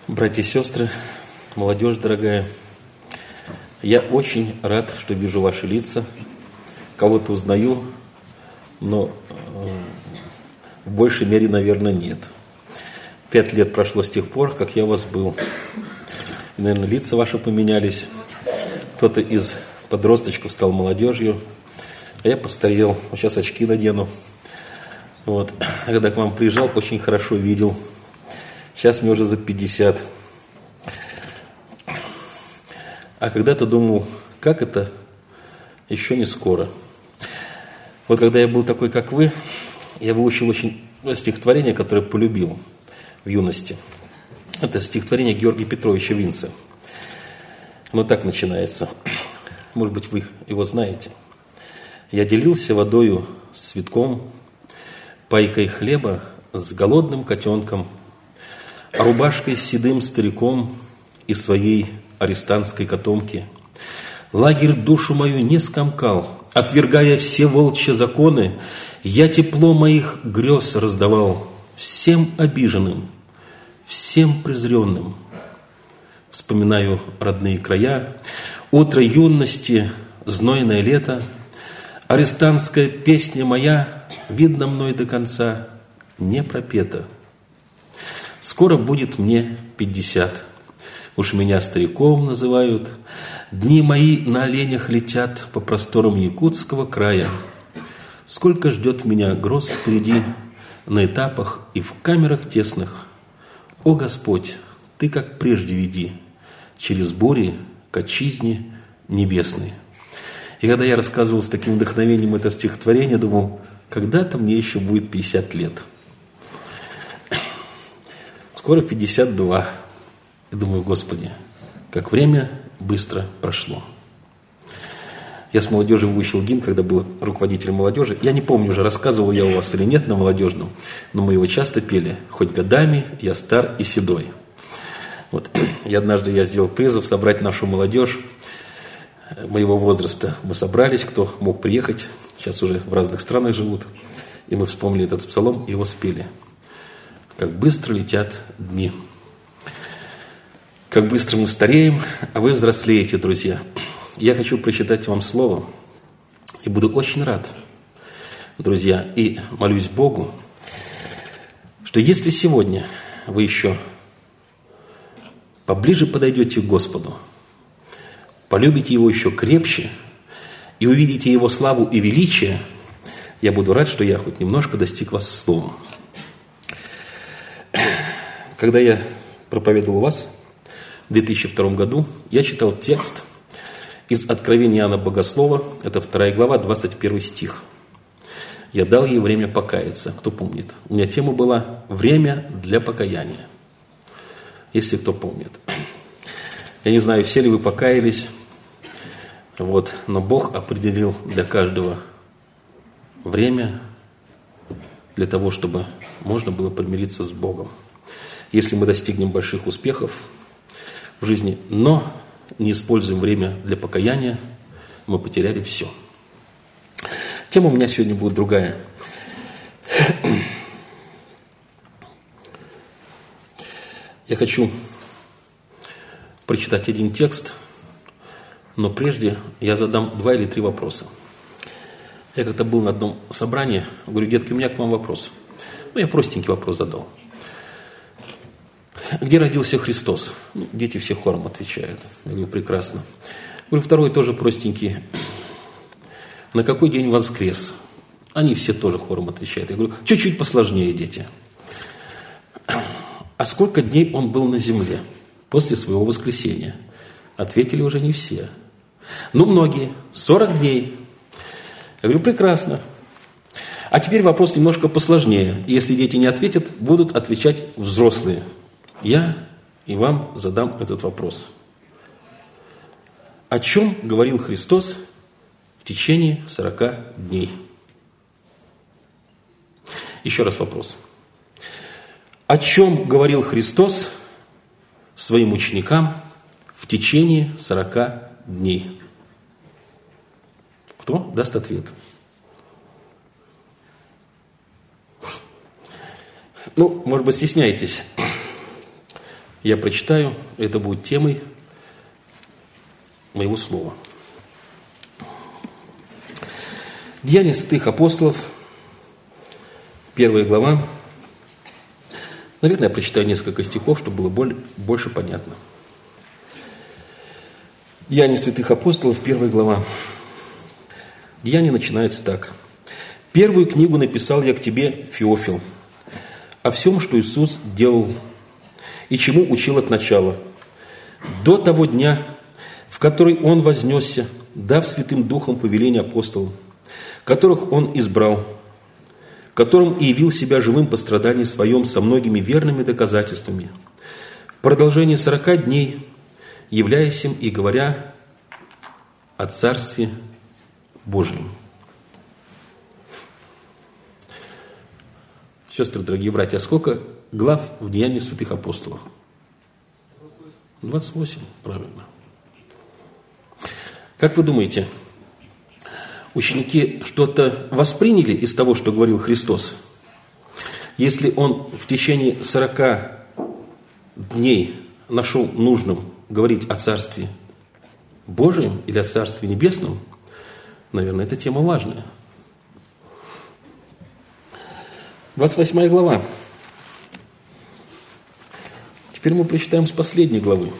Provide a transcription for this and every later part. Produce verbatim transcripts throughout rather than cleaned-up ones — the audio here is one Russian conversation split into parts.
Братья и сестры, молодежь дорогая, я очень рад, что вижу ваши лица. Кого-то узнаю, но в большей мере, наверное, нет. Пять лет прошло с тех пор, как я у вас был. И, наверное, лица ваши поменялись. Кто-то из подросточков стал молодежью, а я постарел. Вот сейчас очки надену. Вот. А когда к вам приезжал, очень хорошо видел. Сейчас мне уже за пятьдесят. А когда-то думал, как это еще не скоро. Вот когда я был такой, как вы, я выучил очень стихотворение, которое полюбил в юности. Это стихотворение Георгия Петровича Винца. Оно так начинается. Может быть, вы его знаете. «Я делился водою с цветком, пайкой хлеба с голодным котенком, а рубашкой с седым стариком и своей арестантской котомки. Лагерь душу мою не скомкал, отвергая все волчьи законы, я тепло моих грез раздавал всем обиженным, всем презренным. Вспоминаю родные края, утро юности, знойное лето, арестантская песня моя, видно мной до конца, не пропета. Скоро будет мне пятьдесят, уж меня стариком называют, дни мои на оленях летят по просторам якутского края. Сколько ждет меня гроз впереди, на этапах и в камерах тесных. О Господь, Ты как прежде веди, через бури к отчизне небесной». И когда я рассказывал с таким вдохновением это стихотворение, думал, когда-то мне еще будет пятьдесят лет. Скоро пятьдесят два. И думаю, Господи, как время быстро прошло. Я с молодежью выучил гимн, когда был руководителем молодежи. Я не помню, уже рассказывал я у вас или нет на молодежном, но мы его часто пели. «Хоть годами я стар и седой». Вот. И однажды я сделал призыв собрать нашу молодежь моего возраста. Мы собрались, кто мог приехать, сейчас уже в разных странах живут. И мы вспомнили этот псалом и его спели. Как быстро летят дни. Как быстро мы стареем, а вы взрослеете, друзья. Я хочу прочитать вам слово. И буду очень рад, друзья, и молюсь Богу, что если сегодня вы еще поближе подойдете к Господу, полюбите Его еще крепче и увидите Его славу и величие, я буду рад, что я хоть немножко достиг вас словом. Когда я проповедовал вас в две тысячи втором году, я читал текст из Откровения Иоанна Богослова, это вторая глава, двадцать первый стих. «Я дал ей время покаяться». Кто помнит? У меня тема была «Время для покаяния». Если кто помнит. Я не знаю, все ли вы покаялись, вот, но Бог определил для каждого время для того, чтобы можно было примириться с Богом. Если мы достигнем больших успехов в жизни, но не используем время для покаяния, мы потеряли все. Тема у меня сегодня будет другая. Я хочу прочитать один текст, но прежде я задам два или три вопроса. Я как-то был на одном собрании, говорю, детки, у меня к вам вопрос. Ну, я простенький вопрос задал. Где родился Христос? Ну, дети все хором отвечают. Я говорю, прекрасно. Я говорю, второй тоже простенький. На какой день воскрес? Они все тоже хором отвечают. Я говорю, чуть-чуть посложнее, дети. А сколько дней он был на земле после своего воскресения? Ответили уже не все. Ну, многие. сорок дней. Я говорю, прекрасно. А теперь вопрос немножко посложнее. Если дети не ответят, будут отвечать взрослые. Я и вам задам этот вопрос. О чем говорил Христос в течение сорока дней? Еще раз вопрос. О чем говорил Христос своим ученикам в течение сорока дней? Кто даст ответ? Ну, может быть, стесняетесь. я прочитаю, это будет темой моего слова. Деяния святых апостолов, первая глава. Наверное, я прочитаю несколько стихов, чтобы было более, больше понятно. Деяния святых апостолов, первая глава. Деяние начинается так. «Первую книгу написал я к тебе, Феофил, о всем, что Иисус делал и чему учил от начала, до того дня, в который Он вознесся, дав Святым Духом повеление апостолам, которых Он избрал, которым и явил себя живым по страдании своем со многими верными доказательствами, в продолжении сорока дней, являясь им и говоря о Царстве Божьем». Сестры, дорогие братья, а сколько глав в Деянии святых апостолов? двадцать восемь, правильно. Как вы думаете, ученики что-то восприняли из того, что говорил Христос? Если Он в течение сорока дней нашел нужным говорить о Царстве Божьем или о Царстве Небесном, наверное, эта тема важная. двадцать восьмая глава. Теперь мы прочитаем с последней главы.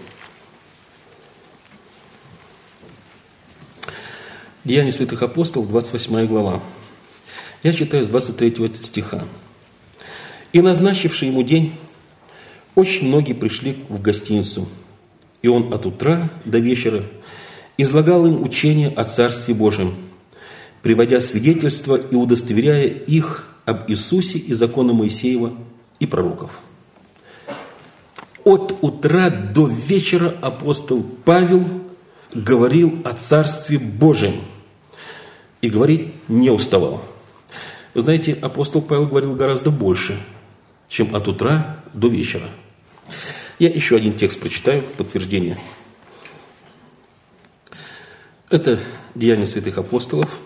Деяния святых апостолов, двадцать восьмая глава. Я читаю с двадцать третьего стиха. «И назначивший ему день, очень многие пришли в гостиницу, и он от утра до вечера излагал им учение о Царстве Божьем, приводя свидетельства и удостоверяя их об Иисусе и закона Моисеева и пророков». От утра до вечера апостол Павел говорил о Царстве Божьем и говорить не уставал. Вы знаете, апостол Павел говорил гораздо больше, чем от утра до вечера. Я еще один текст прочитаю в подтверждение. Это Деяния святых апостолов.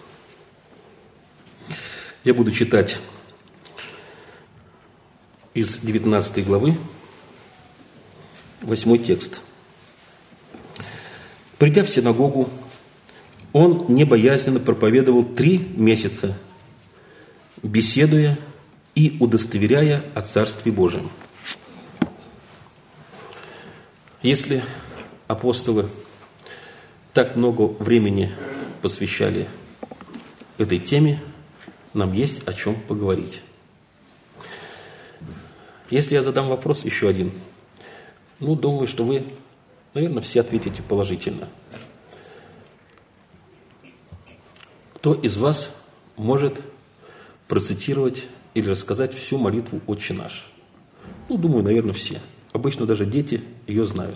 Я буду читать из девятнадцатой главы, восьмой текст. «Придя в синагогу, он небоязненно проповедовал три месяца, беседуя и удостоверяя о Царстве Божьем». Если апостолы так много времени посвящали этой теме, нам есть о чем поговорить. Если я задам вопрос еще один, ну, думаю, что вы, наверное, все ответите положительно. Кто из вас может процитировать или рассказать всю молитву «Отче наш»? Ну, думаю, наверное, все. Обычно даже дети ее знают.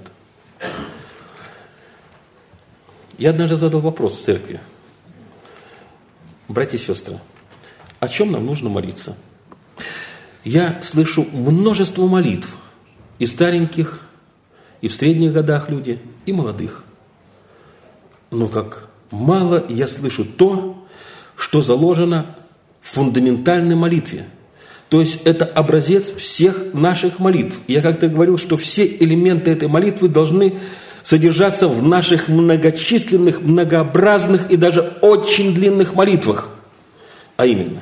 Я однажды задал вопрос в церкви. Братья и сестры, о чем нам нужно молиться? Я слышу множество молитв, и стареньких, и в средних годах люди, и молодых. Но как мало я слышу то, что заложено в фундаментальной молитве. То есть это образец всех наших молитв. Я как-то говорил, что все элементы этой молитвы должны содержаться в наших многочисленных, многообразных и даже очень длинных молитвах. А именно: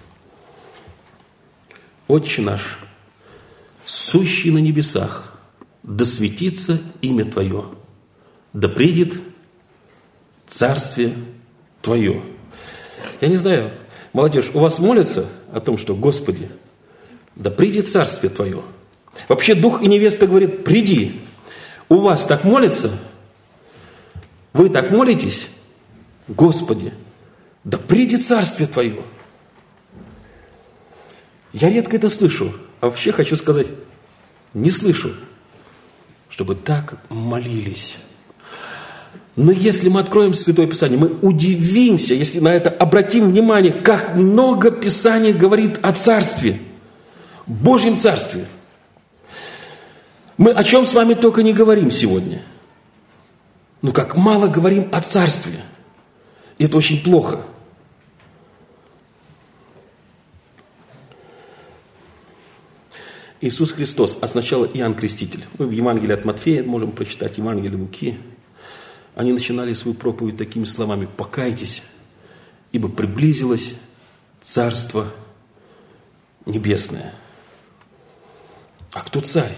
«Отче наш, сущий на небесах, да светится имя Твое, да придет Царствие Твое». Я не знаю, молодежь, у вас молятся о том, что: «Господи, да придет Царствие Твое». Вообще Дух и невеста говорит: «Приди». У вас так молятся? Вы так молитесь? «Господи, да придет Царствие Твое». Я редко это слышу, а вообще хочу сказать, не слышу, чтобы так молились. Но если мы откроем Святое Писание, мы удивимся, если на это обратим внимание, как много Писание говорит о Царстве, Божьем Царстве. Мы о чем с вами только не говорим сегодня. Но как мало говорим о Царстве. И это очень плохо. Иисус Христос, а сначала Иоанн Креститель. Мы в Евангелии от Матфея можем прочитать, Евангелие Луки. Они начинали свою проповедь такими словами: «Покайтесь, ибо приблизилось Царство Небесное». А кто царь?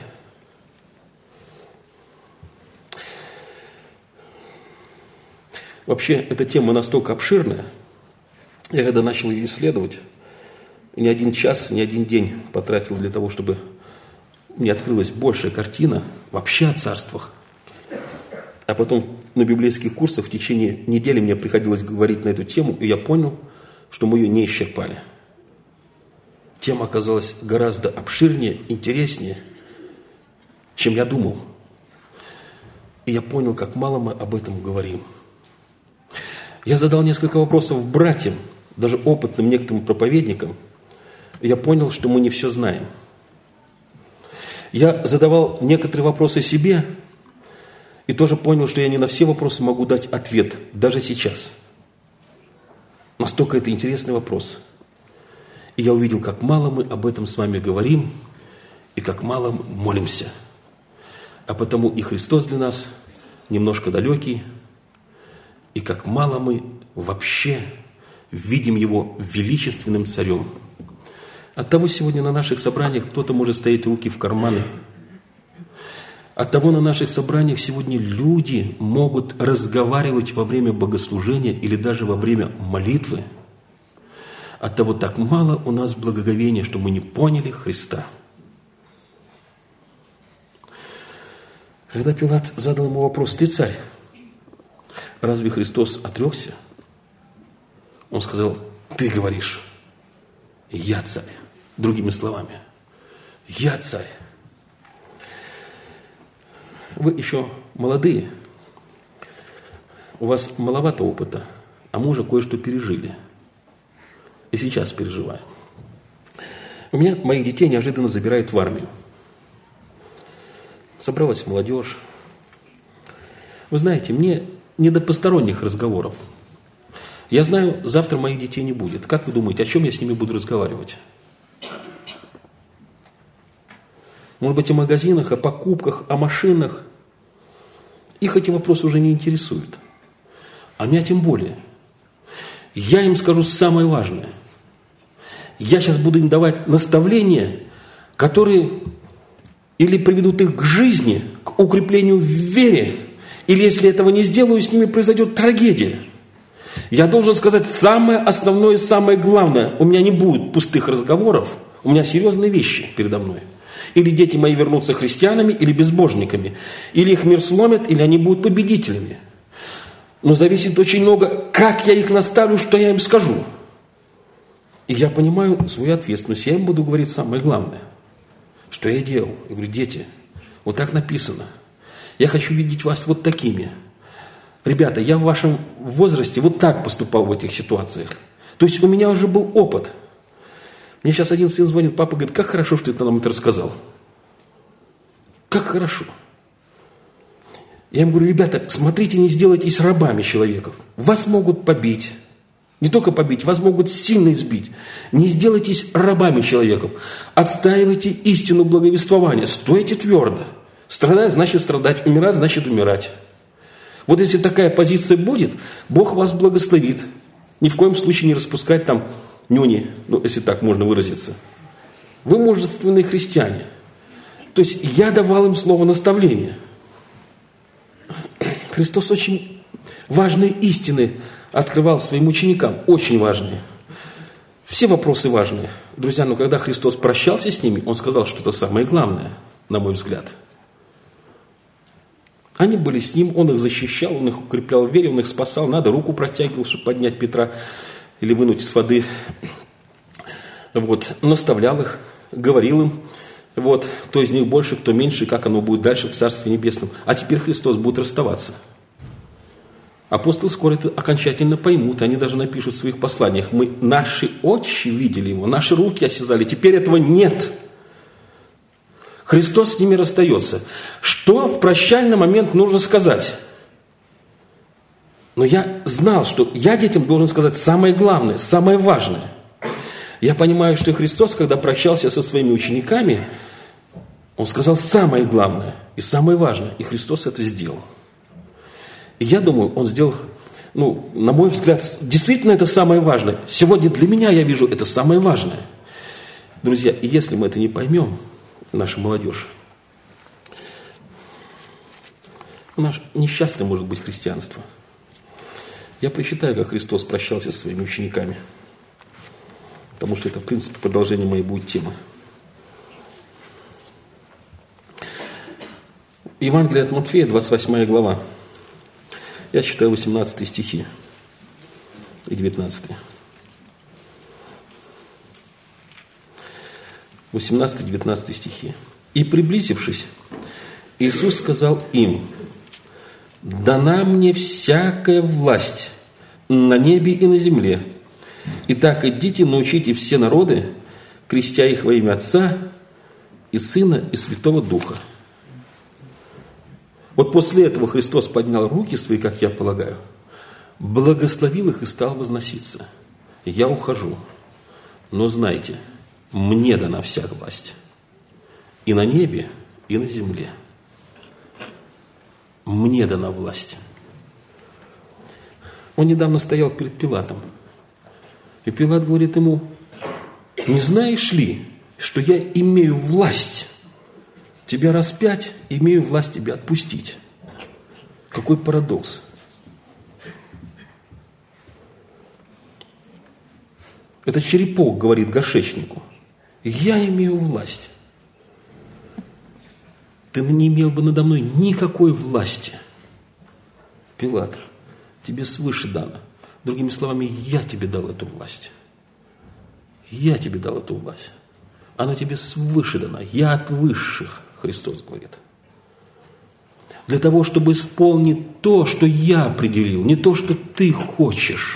Вообще, эта тема настолько обширная, я когда начал ее исследовать, ни один час, ни один день потратил для того, чтобы мне открылась большая картина вообще о царствах. А потом на библейских курсах в течение недели мне приходилось говорить на эту тему, и я понял, что мы ее не исчерпали. Тема оказалась гораздо обширнее, интереснее, чем я думал. И я понял, как мало мы об этом говорим. Я задал несколько вопросов братьям, даже опытным некоторым проповедникам, и я понял, что мы не все знаем. Я задавал некоторые вопросы себе, и тоже понял, что я не на все вопросы могу дать ответ, даже сейчас. Настолько это интересный вопрос. И я увидел, как мало мы об этом с вами говорим, и как мало мы молимся. А потому и Христос для нас немножко далекий, и как мало мы вообще видим Его величественным царем. Оттого сегодня на наших собраниях кто-то может ставить руки в карманы. Оттого на наших собраниях сегодня люди могут разговаривать во время богослужения или даже во время молитвы. Оттого так мало у нас благоговения, что мы не поняли Христа. Когда Пилат задал ему вопрос: «Ты царь?» Разве Христос отрекся? Он сказал: «Ты говоришь, я царь». Другими словами, я царь. Вы еще молодые, у вас маловато опыта, а мы уже кое-что пережили. И сейчас переживаем. У меня моих детей неожиданно забирают в армию. Собралась молодежь. Вы знаете, мне не до посторонних разговоров. Я знаю, завтра моих детей не будет. Как вы думаете, о чем я с ними буду разговаривать? Может быть, о магазинах, о покупках, о машинах. Их эти вопросы уже не интересуют. А меня тем более. Я им скажу самое важное. Я сейчас буду им давать наставления, которые или приведут их к жизни, к укреплению в вере, или если этого не сделаю, с ними произойдет трагедия. Я должен сказать самое основное, самое главное. У меня не будет пустых разговоров, у меня серьезные вещи передо мной. Или дети мои вернутся христианами, или безбожниками. Или их мир сломят, или они будут победителями. Но зависит очень много, как я их наставлю, что я им скажу. И я понимаю свою ответственность. Я им буду говорить самое главное. Что я делал? Я говорю: дети, вот так написано. Я хочу видеть вас вот такими. Ребята, я в вашем возрасте вот так поступал в этих ситуациях. То есть у меня уже был опыт. Мне сейчас один сын звонит, папа говорит: как хорошо, что ты нам это рассказал. Как хорошо. Я им говорю: ребята, смотрите, не сделайтесь рабами человеков. Вас могут побить. Не только побить, вас могут сильно избить. Не сделайтесь рабами человеков. Отстаивайте истину благовествования. Стойте твердо. Страдать значит страдать, умирать значит умирать. Вот если такая позиция будет, Бог вас благословит. Ни в коем случае не распускать там нюни, ну, если так можно выразиться. Вы мужественные христиане. То есть я давал им слово наставления. Христос очень важные истины открывал своим ученикам. Очень важные. Все вопросы важные. Друзья, но когда Христос прощался с ними, Он сказал что-то самое главное, на мой взгляд. Они были с Ним, Он их защищал, Он их укреплял в вере, Он их спасал. Надо руку протягивал, чтобы поднять Петра или вынуть из воды. Вот. Наставлял их, говорил им, вот, кто из них больше, кто меньше, как оно будет дальше в Царстве Небесном. А теперь Христос будет расставаться. Апостолы скоро это окончательно поймут, они даже напишут в своих посланиях: мы, наши очи видели Его, наши руки осязали, теперь этого нет. Христос с ними расстается. Что в прощальный момент нужно сказать? Но я знал, что я детям должен сказать самое главное, самое важное. Я понимаю, что Христос, когда прощался со своими учениками, Он сказал самое главное и самое важное, и Христос это сделал. И я думаю, Он сделал, ну, на мой взгляд, действительно это самое важное. Сегодня для меня, я вижу, это самое важное. Друзья, и если мы это не поймем, наша молодежь, у нас несчастное может быть христианство. Я прочитаю, как Христос прощался со своими учениками, потому что это, в принципе, продолжение моей будет темы. Евангелие от Матфея, двадцать восьмая глава. Я читаю восемнадцатые стихи и девятнадцатые. восемнадцатый-девятнадцатый стихи. «И, приблизившись, Иисус сказал им: дана мне всякая власть на небе и на земле. Итак, идите, научите все народы, крестя их во имя Отца и Сына и Святого Духа». Вот после этого Христос поднял руки свои, как я полагаю, благословил их и стал возноситься. Я ухожу, но знайте, мне дана вся власть и на небе, и на земле. Мне дана власть. Он недавно стоял перед Пилатом. И Пилат говорит ему: не знаешь ли, что я имею власть тебя распять, имею власть тебя отпустить? Какой парадокс. Этот черепок говорит горшечнику: я имею власть. Ты не имел бы надо мной никакой власти. Пилат, тебе свыше дано. Другими словами, я тебе дал эту власть. Я тебе дал эту власть. Она тебе свыше дана. Я от высших, Христос говорит. Для того, чтобы исполнить то, что я определил, не то, что ты хочешь,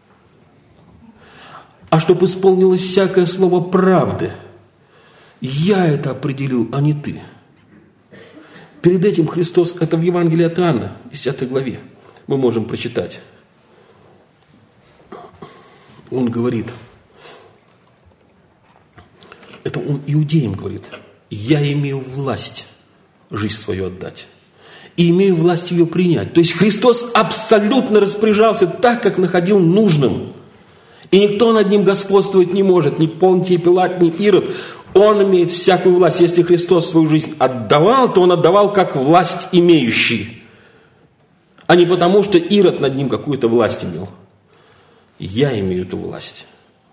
а чтобы исполнилось всякое слово правды. Я это определил, а не ты. Перед этим Христос, это в Евангелии от Иоанна, десятой главе, мы можем прочитать. Он говорит, это он иудеям говорит: я имею власть жизнь свою отдать. И имею власть ее принять. То есть Христос абсолютно распоряжался так, как находил нужным. И никто над ним господствовать не может. Ни Понтий Пилат, ни Ирод. Он имеет всякую власть. Если Христос свою жизнь отдавал, то он отдавал как власть имеющий. А не потому, что Ирод над ним какую-то власть имел. Я имею эту власть.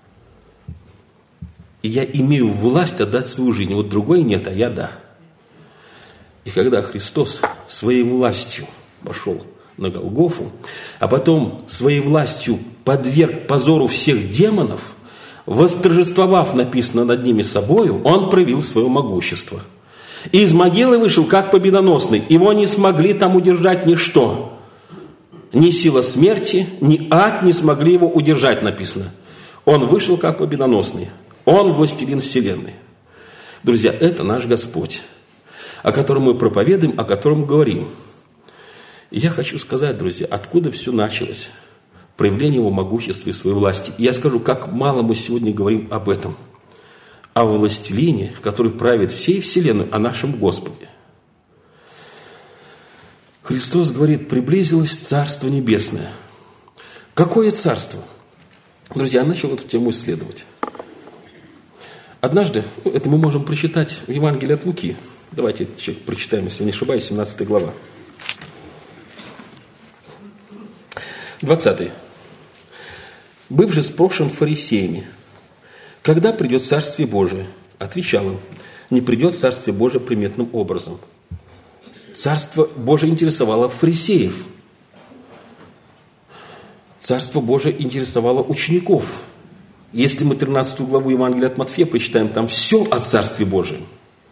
И я имею власть отдать свою жизнь. Вот другой нет, а я да. И когда Христос своей властью пошел на Голгофу, а потом своей властью подверг позору всех демонов, восторжествовав, написано, над ними собою, он проявил свое могущество. И из могилы вышел как победоносный. Его не смогли там удержать ничто. Ни сила смерти, ни ад не смогли его удержать, написано. Он вышел как победоносный. Он властелин вселенной. Друзья, это наш Господь, о котором мы проповедуем, о котором говорим. И я хочу сказать, друзья, откуда все началось. Проявление его могущества и своей власти. И я скажу, как мало мы сегодня говорим об этом. О властелине, который правит всей вселенной, о нашем Господе. Христос говорит: приблизилось Царство Небесное. Какое царство? Друзья, я начал эту тему исследовать. Однажды, это мы можем прочитать в Евангелии от Луки. Давайте прочитаем, если не ошибаюсь, семнадцатая глава. двадцатый. «Быв же спрошен фарисеями, когда придет Царствие Божие? Отвечал им: не придет Царствие Божие приметным образом». Царство Божие интересовало фарисеев. Царство Божие интересовало учеников. Если мы тринадцатую главу Евангелия от Матфея прочитаем, там все о Царстве Божьем.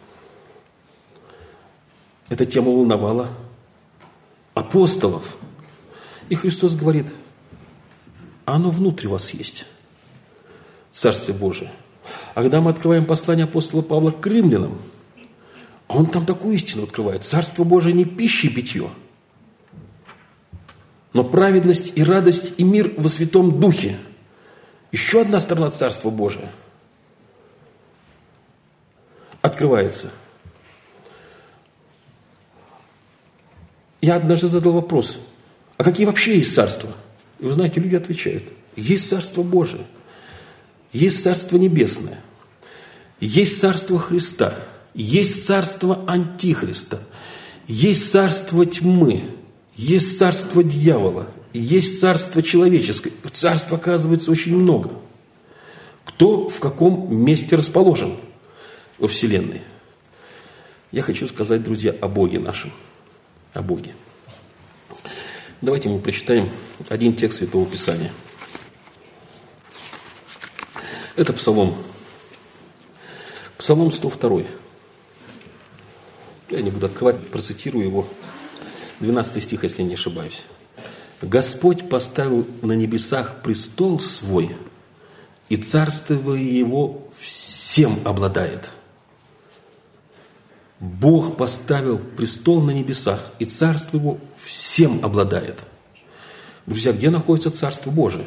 Эта тема волновала апостолов. И Христос говорит: оно внутри вас есть, Царствие Божие. А когда мы открываем послание апостола Павла к римлянам, он там такую истину открывает: Царство Божие не пища и питье, но праведность и радость и мир во Святом Духе. Еще одна сторона Царства Божия открывается. Я однажды задал вопрос, а какие вообще есть царства? И вы знаете, люди отвечают, есть Царство Божие, есть Царство Небесное, есть Царство Христа, есть Царство Антихриста, есть Царство Тьмы, есть Царство Дьявола, есть Царство Человеческое. Царств, оказывается, очень много. Кто в каком месте расположен во Вселенной? Я хочу сказать, друзья, о Боге нашем, о Боге. Давайте мы прочитаем один текст Святого Писания. Это Псалом. Псалом сто два. Я не буду открывать, процитирую его. двенадцатый стих, если я не ошибаюсь. «Господь поставил на небесах престол свой, и царство его всем обладает». Бог поставил престол на небесах, и царство его всем обладает. Друзья, где находится Царство Божие?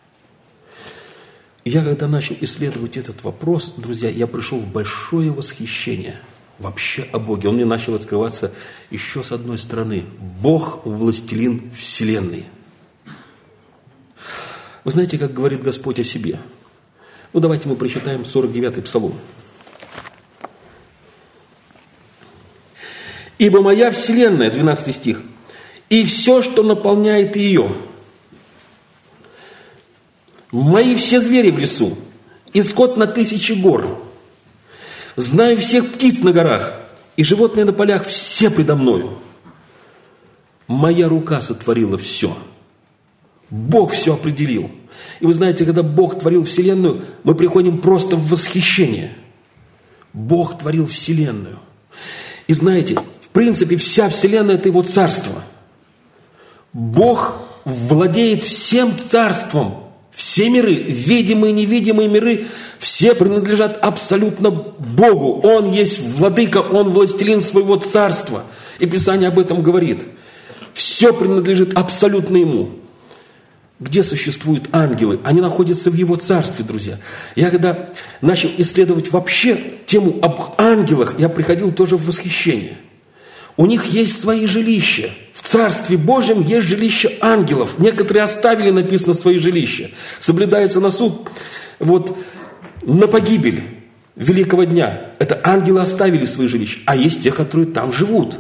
И я, когда начал исследовать этот вопрос, друзья, я пришел в большое восхищение вообще о Боге. Он мне начал открываться еще с одной стороны. Бог – властелин вселенной. Вы знаете, как говорит Господь о себе? Ну, давайте мы прочитаем сорок девятый Псалом. «Ибо моя вселенная», двенадцатый стих, «и все, что наполняет ее, мои все звери в лесу, и скот на тысячи гор, знаю всех птиц на горах, и животные на полях, все предо мною. Моя рука сотворила все». Бог все определил. И вы знаете, когда Бог творил вселенную, мы приходим просто в восхищение. Бог творил вселенную. И знаете, в принципе, вся вселенная – это Его царство. Бог владеет всем царством. Все миры, видимые и невидимые миры, все принадлежат абсолютно Богу. Он есть владыка, Он властелин своего царства. И Писание об этом говорит. Все принадлежит абсолютно Ему. Где существуют ангелы? Они находятся в Его царстве, друзья. Я когда начал исследовать вообще тему об ангелах, я приходил тоже в восхищение. У них есть свои жилища. В Царстве Божьем есть жилища ангелов. Некоторые оставили, написано, свои жилища. Соблюдается на суд, вот, на погибель великого дня. Это ангелы оставили свои жилища. А есть те, которые там живут.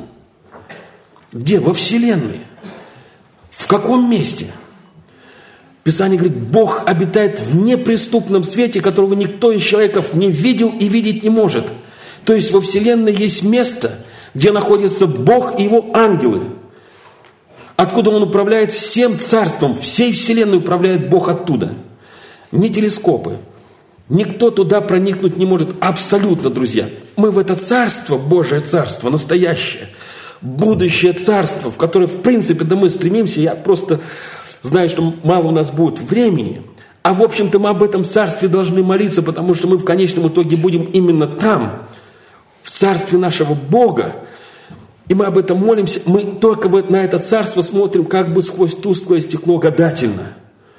Где? Во Вселенной. В каком месте? Писание говорит, Бог обитает в неприступном свете, которого никто из человеков не видел и видеть не может. То есть во Вселенной есть место, где находится Бог и Его ангелы. Откуда Он управляет всем царством, всей Вселенной управляет Бог оттуда. Ни телескопы, никто туда проникнуть не может. Абсолютно, друзья. Мы в это царство, Божие царство, настоящее, будущее царство, в которое, в принципе, да мы стремимся. Я просто знаю, что мало у нас будет времени. А, в общем-то, мы об этом царстве должны молиться, потому что мы в конечном итоге будем именно там, в царстве нашего Бога. И мы об этом молимся. Мы только на это царство смотрим как бы сквозь тусклое стекло гадательно.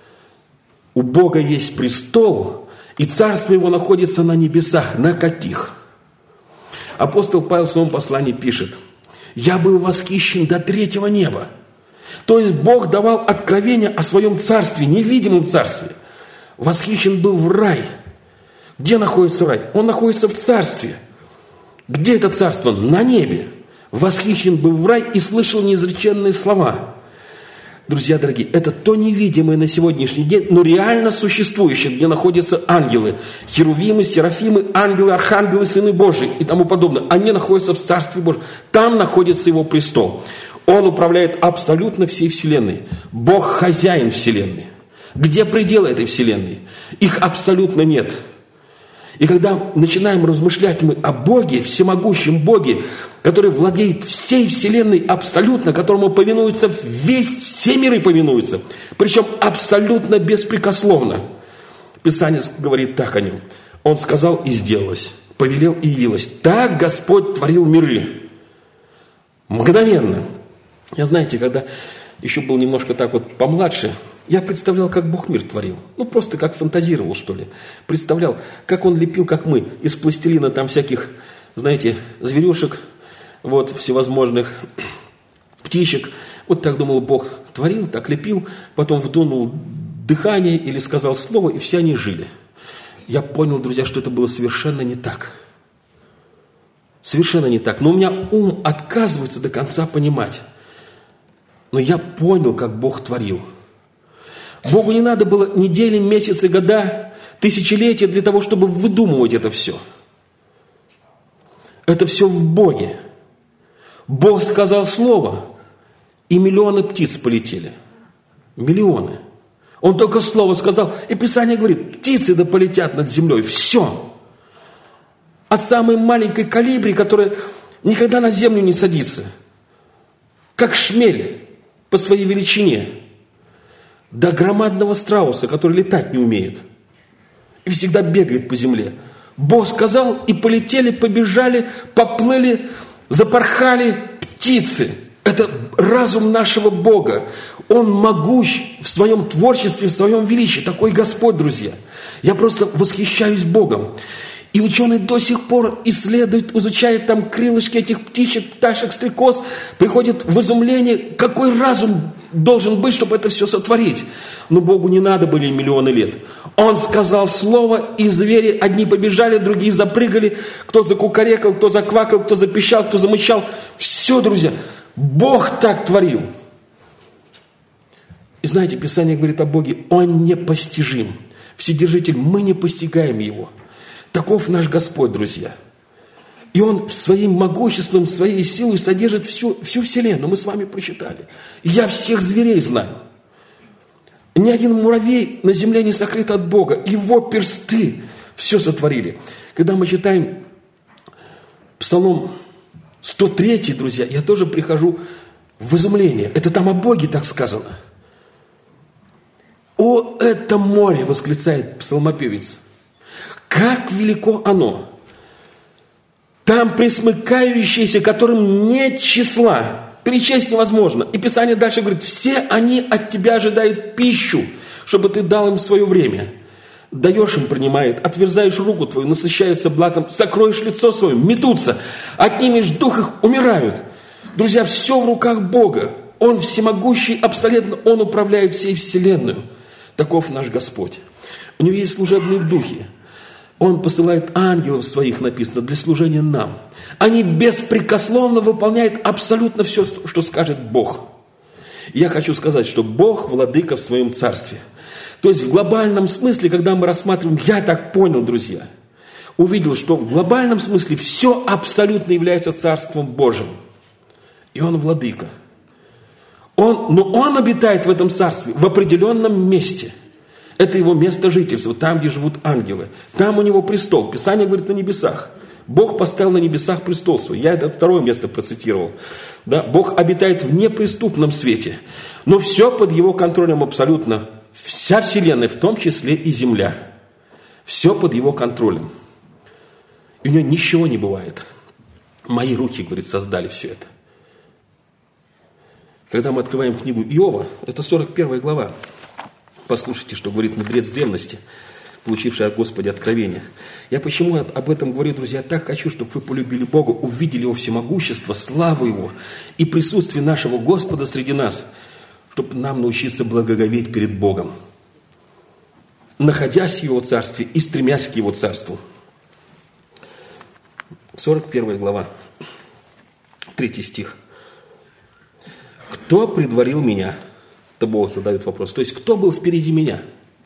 У Бога есть престол, и царство Его находится на небесах. На каких? Апостол Павел в своем послании пишет: «Я был восхищен до третьего неба». То есть Бог давал откровение о своем царстве, невидимом царстве. Восхищен был в рай. Где находится рай? Он находится в царстве. Где это царство? На небе. Восхищен был в рай и слышал неизреченные слова. Друзья дорогие, это то невидимое на сегодняшний день, но реально существующее, где находятся ангелы, херувимы, серафимы, ангелы, архангелы, сыны Божии и тому подобное. Они находятся в Царстве Божьем. Там находится Его престол. Он управляет абсолютно всей Вселенной. Бог хозяин Вселенной. Где пределы этой Вселенной? Их абсолютно нет. И когда начинаем размышлять мы о Боге, всемогущем Боге, который владеет всей Вселенной абсолютно, которому повинуются весь, все миры повинуются, причем абсолютно беспрекословно. Писание говорит так о нем. Он сказал и сделалось, повелел и явилось. Так Господь творил миры. Мгновенно. Я, знаете, когда еще был немножко так вот помладше, я представлял, как Бог мир творил. Ну, просто как фантазировал, что ли. Представлял, как Он лепил, как мы, из пластилина там всяких, знаете, зверюшек, вот, всевозможных. птичек. Вот так, думал, Бог творил, так лепил, потом вдунул дыхание или сказал слово, и все они жили. Я понял, друзья, что это было совершенно не так. Совершенно не так. Но у меня ум отказывается до конца понимать. Но я понял, как Бог творил. Богу не надо было недели, месяцы, года, тысячелетия для того, чтобы выдумывать это все. Это все в Боге. Бог сказал слово, и миллионы птиц полетели. Миллионы. Он только слово сказал, и Писание говорит, птицы да полетят над землей. Все. От самой маленькой колибри, которая никогда на землю не садится, как шмель по своей величине, до громадного страуса, который летать не умеет и всегда бегает по земле. Бог сказал, и полетели, побежали, поплыли, запорхали птицы. Это разум нашего Бога. Он могущ в своем творчестве, в своем величии. Такой Господь, друзья. Я просто восхищаюсь Богом. И ученые до сих пор исследуют, изучают там крылышки этих птичек, пташек, стрекоз, приходят в изумление, какой разум должен быть, чтобы это все сотворить. Но Богу не надо были миллионы лет. Он сказал слово, и звери одни побежали, другие запрыгали, кто закукарекал, кто заквакал, кто запищал, кто замычал. Все, друзья, Бог так творил. И знаете, Писание говорит о Боге, Он непостижим. Вседержитель, мы не постигаем Его. Таков наш Господь, друзья. И Он своим могуществом, своей силой содержит всю, всю вселенную. Мы с вами прочитали. Я всех зверей знаю. Ни один муравей на земле не сокрыт от Бога. Его персты все сотворили. Когда мы читаем Псалом сто три, друзья, я тоже прихожу в изумление. Это там о Боге так сказано. «О, это море!» — восклицает псалмопевец. «Как велико оно! Там пресмыкающиеся, которым нет числа, перечесть невозможно». И Писание дальше говорит, все они от тебя ожидают пищу, чтобы ты дал им свое время. Даешь им, принимает, отверзаешь руку твою, насыщаются благом, сокроешь лицо свое, метутся, отнимешь дух их, умирают. Друзья, все в руках Бога. Он всемогущий, абсолютно, Он управляет всей вселенной. Таков наш Господь. У Него есть служебные духи. Он посылает ангелов своих, написано, для служения нам. Они беспрекословно выполняют абсолютно все, что скажет Бог. И я хочу сказать, что Бог владыка в своем царстве. То есть в глобальном смысле, когда мы рассматриваем, я так понял, друзья, увидел, что в глобальном смысле все абсолютно является царством Божьим. И Он владыка. Он, но Он обитает в этом царстве в определенном месте. Это Его место жительства, там, где живут ангелы. Там у Него престол. Писание говорит на небесах. Бог поставил на небесах престол свой. Я это второе место процитировал. Да? Бог обитает в неприступном свете. Но все под Его контролем абсолютно. Вся вселенная, в том числе и земля. Все под Его контролем. И у Него ничего не бывает. Мои руки, говорит, создали все это. Когда мы открываем книгу Иова, это сорок первая глава. Послушайте, что говорит мудрец древности, получивший от Господа откровение. Я почему об этом говорю, друзья? Я так хочу, чтобы вы полюбили Бога, увидели Его всемогущество, славу Его и присутствие нашего Господа среди нас, чтобы нам научиться благоговеть перед Богом, находясь в Его царстве и стремясь к Его царству. сорок первая глава, третий стих. «Кто предварил меня?» Это Бог задает вопрос. То есть, кто был впереди меня?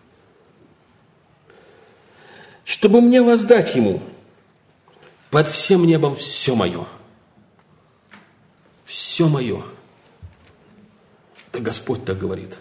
«Чтобы мне воздать Ему под всем небом все мое». Все мое. Это Господь так говорит.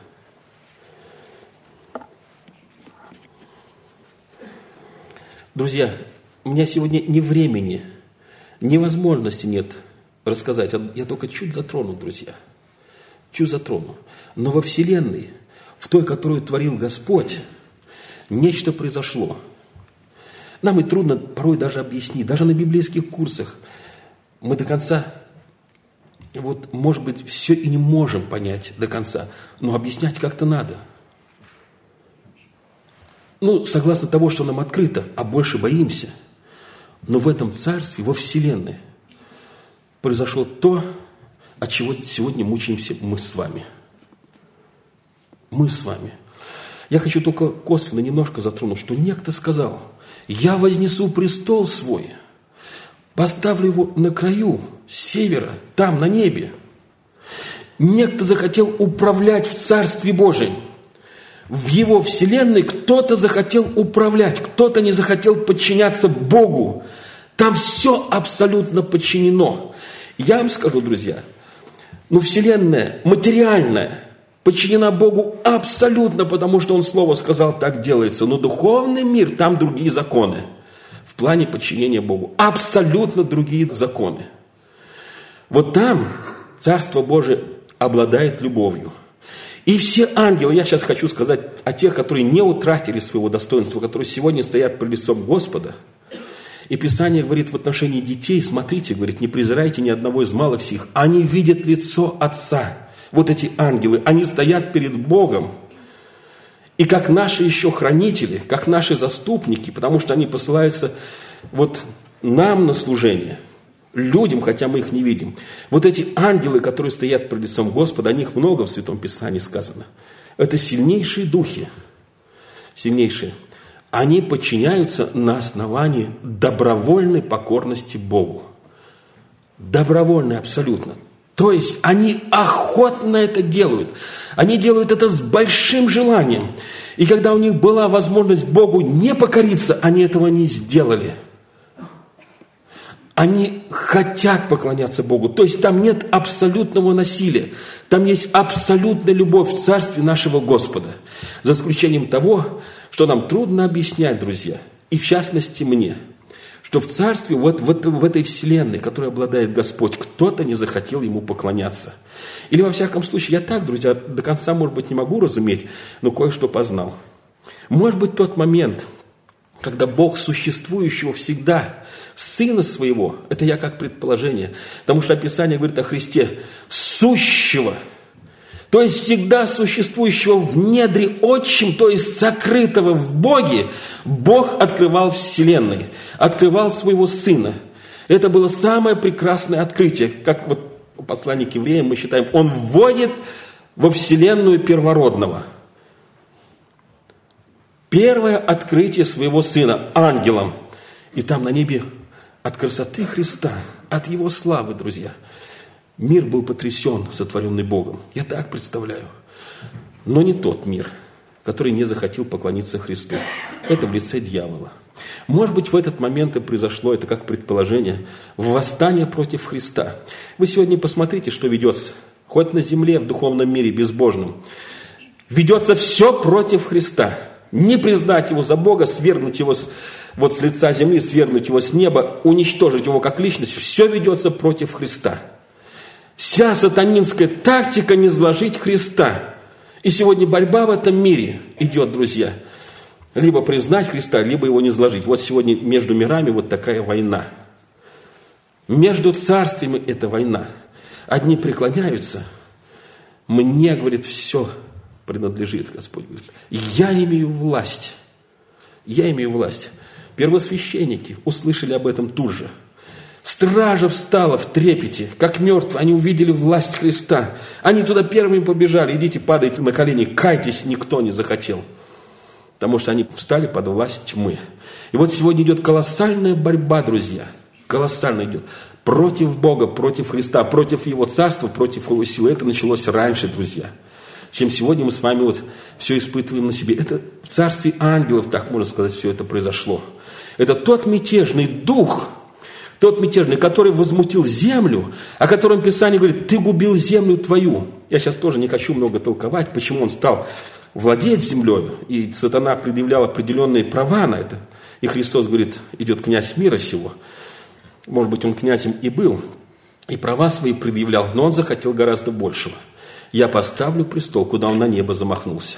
Друзья, у меня сегодня ни времени, ни возможности нет рассказать. Я только чуть затрону, друзья. Чуть затрону. Но во Вселенной, в той, которую творил Господь, нечто произошло. Нам и трудно порой даже объяснить. Даже на библейских курсах мы до конца, вот, может быть, все и не можем понять до конца. Но объяснять как-то надо. Ну, согласно того, что нам открыто, а больше боимся. Но в этом царстве, во Вселенной, произошло то, от чего сегодня мучаемся мы с вами. Мы с вами. Я хочу только косвенно немножко затронуть, что некто сказал: «Я вознесу престол свой, поставлю его на краю севера, там, на небе». Некто захотел управлять в Царстве Божьем. В его вселенной кто-то захотел управлять, кто-то не захотел подчиняться Богу. Там все абсолютно подчинено. Я вам скажу, друзья, ну, вселенная материальная подчинена Богу абсолютно, потому что Он слово сказал, так делается. Но духовный мир, там другие законы. В плане подчинения Богу абсолютно другие законы. Вот там Царство Божие обладает любовью. И все ангелы, я сейчас хочу сказать о тех, которые не утратили своего достоинства, которые сегодня стоят пред лицом Господа. И Писание говорит в отношении детей: смотрите, говорит, не презирайте ни одного из малых сих, они видят лицо Отца. Вот эти ангелы, они стоят перед Богом. И как наши еще хранители, как наши заступники, потому что они посылаются вот нам на служение, людям, хотя мы их не видим. Вот эти ангелы, которые стоят пред лицом Господа, о них много в Святом Писании сказано. Это сильнейшие духи, сильнейшие. Они подчиняются на основании добровольной покорности Богу. Добровольной абсолютно. То есть они охотно это делают. Они делают это с большим желанием. И когда у них была возможность Богу не покориться, они этого не сделали. Они хотят поклоняться Богу. То есть там нет абсолютного насилия. Там есть абсолютная любовь в Царстве нашего Господа. За исключением того, что нам трудно объяснять, друзья, и в частности мне, что в Царстве, вот в, в этой вселенной, которой обладает Господь, кто-то не захотел Ему поклоняться. Или, во всяком случае, я так, друзья, до конца, может быть, не могу разуметь, но кое-что познал. Может быть, тот момент, когда Бог существующего всегда, Сына Своего, это я как предположение, потому что Писание говорит о Христе, сущего, то есть всегда существующего в недре отчим, то есть сокрытого в Боге, Бог открывал вселенной, открывал своего Сына. Это было самое прекрасное открытие, как вот в послании к евреям мы считаем, Он вводит во вселенную первородного. Первое открытие своего Сына ангелам. И там на небе от красоты Христа, от Его славы, друзья, мир был потрясен, сотворенный Богом. Я так представляю. Но не тот мир, который не захотел поклониться Христу. Это в лице дьявола. Может быть, в этот момент и произошло, это как предположение, восстание против Христа. Вы сегодня посмотрите, что ведется, хоть на земле, в духовном мире безбожном. Ведется все против Христа. Не признать Его за Бога, свергнуть Его с, вот с лица земли, свергнуть Его с неба, уничтожить Его как личность. Все ведется против Христа. Вся сатанинская тактика не сложить Христа. И сегодня борьба в этом мире идет, друзья. Либо признать Христа, либо Его не сложить. Вот сегодня между мирами вот такая война. Между царствиями эта война. Одни преклоняются. Мне, говорит, все принадлежит, Господь говорит. Я имею власть. Я имею власть. Первосвященники услышали об этом тут же. Стража встала в трепете, как мертвые. Они увидели власть Христа. Они туда первыми побежали. Идите, падайте на колени, кайтесь, никто не захотел. Потому что они встали под власть тьмы. И вот сегодня идет колоссальная борьба, друзья. Колоссально идет. Против Бога, против Христа, против Его царства, против Его силы. Это началось раньше, друзья, чем сегодня мы с вами вот все испытываем на себе. Это в царстве ангелов, так можно сказать, все это произошло. Это тот мятежный дух, тот мятежный, который возмутил землю, о котором Писание говорит, ты губил землю твою. Я сейчас тоже не хочу много толковать, почему он стал владеть землей, и сатана предъявлял определенные права на это. И Христос говорит, идет князь мира сего. Может быть, он князем и был, и права свои предъявлял, но он захотел гораздо большего. Я поставлю престол, куда он на небо замахнулся.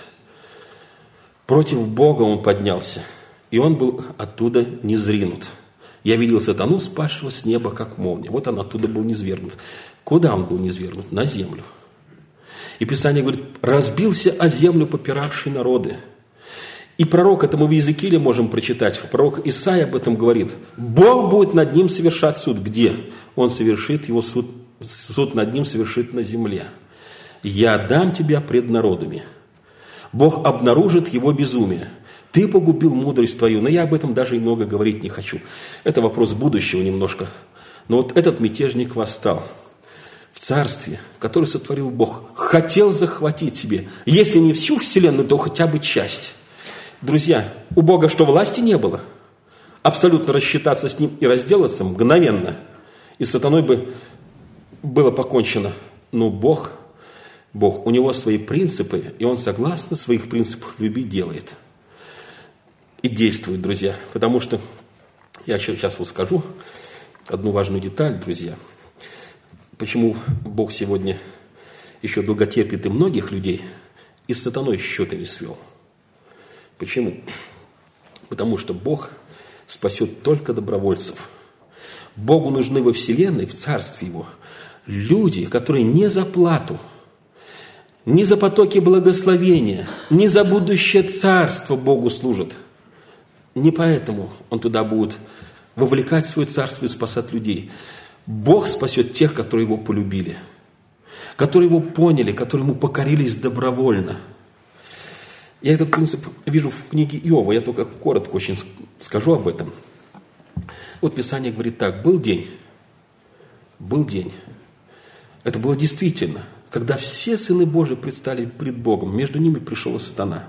Против Бога он поднялся, и он был оттуда низвергнут. Я видел сатану, спасшего с неба, как молния. Вот он оттуда был низвергнут. Куда он был низвергнут? На землю. И Писание говорит, разбился о землю попиравшие народы. И пророк, это мы в Иезекииле можем прочитать, пророк Исаия об этом говорит. Бог будет над ним совершать суд. Где? Он совершит его суд суд над ним совершит на земле. Я дам тебя пред народами. Бог обнаружит его безумие. Ты погубил мудрость твою, но я об этом даже и много говорить не хочу. Это вопрос будущего немножко. Но вот этот мятежник восстал в царстве, которое сотворил Бог, хотел захватить себе, если не всю вселенную, то хотя бы часть. Друзья, у Бога что, власти не было? Абсолютно рассчитаться с ним и разделаться мгновенно. И с сатаной бы было покончено. Но Бог, Бог, у него свои принципы, и он согласно своих принципов любви делает. И действует, друзья. Потому что, я сейчас вот скажу одну важную деталь, друзья. Почему Бог сегодня еще долготерпит и многих людей, и с сатаной счеты не свел. Почему? Потому что Бог спасет только добровольцев. Богу нужны во вселенной, в царстве Его, люди, которые не за плату, не за потоки благословения, не за будущее царство Богу служат. Не поэтому Он туда будет вовлекать в свое царство и спасать людей. Бог спасет тех, которые Его полюбили, которые Его поняли, которые Ему покорились добровольно. Я этот принцип вижу в книге Иова, я только коротко очень скажу об этом. Вот Писание говорит так: был день, был день. Это было действительно, когда все сыны Божии предстали пред Богом, между ними пришел и сатана.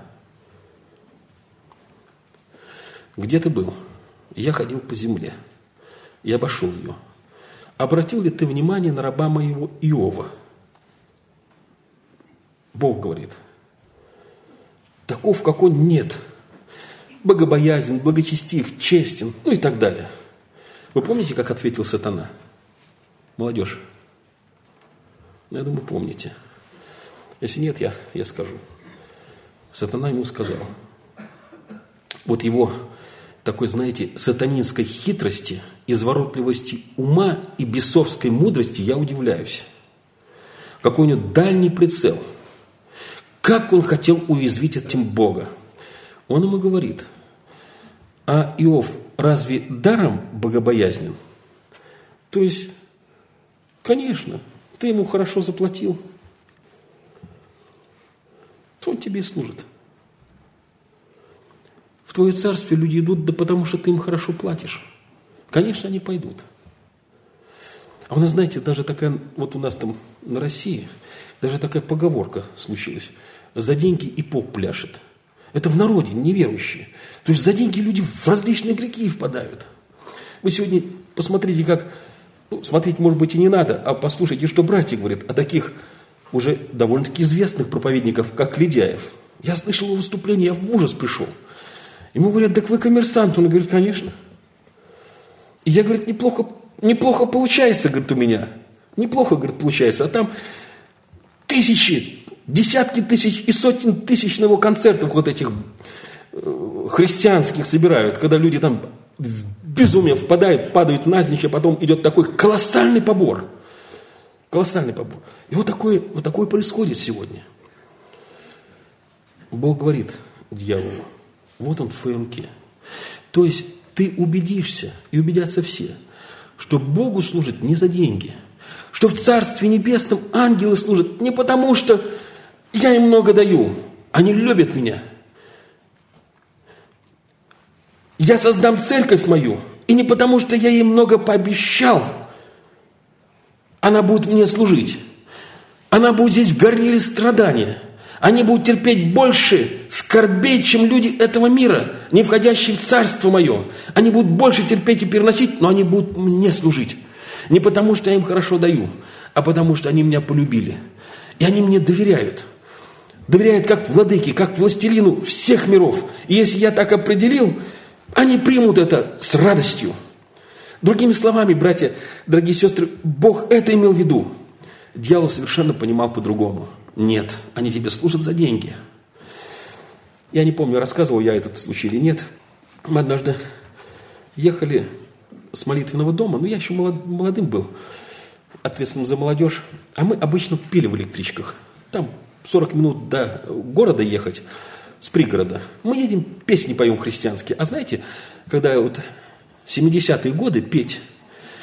Где ты был? Я ходил по земле, я обошел ее. Обратил ли ты внимание на раба моего Иова? Бог говорит: таков, как он, нет. Богобоязен, благочестив, честен, ну и так далее. Вы помните, как ответил сатана? Молодежь. Ну, я думаю, помните. Если нет, я, я скажу. Сатана ему сказал. Вот его такой, знаете, сатанинской хитрости, изворотливости ума и бесовской мудрости я удивляюсь. Какой у него дальний прицел. Как он хотел уязвить этим Бога. Он ему говорит: а Иов разве даром богобоязнен? То есть, конечно, ты ему хорошо заплатил, то он тебе и служит. В твое царствие люди идут, да потому что ты им хорошо платишь. Конечно, они пойдут. А у нас, знаете, даже такая, вот у нас там на России, даже такая поговорка случилась: за деньги и поп пляшет. Это в народе, неверующие. То есть за деньги люди в различные грехи впадают. Вы сегодня посмотрите, как, ну, смотреть, может быть, и не надо, а послушайте, что братья говорят о таких уже довольно-таки известных проповедников, как Ледяев. Я слышал его выступление, я в ужас пришел. Ему говорят: так вы коммерсант. Он говорит: конечно. И я, говорит, неплохо, неплохо получается, говорит, у меня. Неплохо, говорит, получается. А там тысячи, десятки тысяч и сотен тысяч на его концертах вот этих христианских собирают, когда люди там в безумие впадают, падают навзничь, а потом идет такой колоссальный побор. Колоссальный побор. И вот такое, вот такое происходит сегодня. Бог говорит дьяволу: вот он в твоей руке. То есть ты убедишься, и убедятся все, что Богу служат не за деньги, что в Царстве Небесном ангелы служат не потому, что я им много даю, они любят меня. Я создам церковь мою, и не потому, что я ей много пообещал, она будет мне служить. Она будет здесь в горниле страдания. Они будут терпеть больше скорбей, чем люди этого мира, не входящие в царство мое. Они будут больше терпеть и переносить, но они будут мне служить. Не потому, что я им хорошо даю, а потому, что они меня полюбили. И они мне доверяют. Доверяют как владыке, как властелину всех миров. И если я так определил, они примут это с радостью. Другими словами, братья, дорогие сестры, Бог это имел в виду. Дьявол совершенно понимал по-другому. Нет, они тебе служат за деньги. Я не помню, рассказывал я этот случай или нет. Мы однажды ехали с молитвенного дома, но я еще молод, молодым был, ответственным за молодежь. А мы обычно пили в электричках. Там сорок минут до города ехать, с пригорода. Мы едем, песни поем христианские. А знаете, когда вот семидесятые годы петь,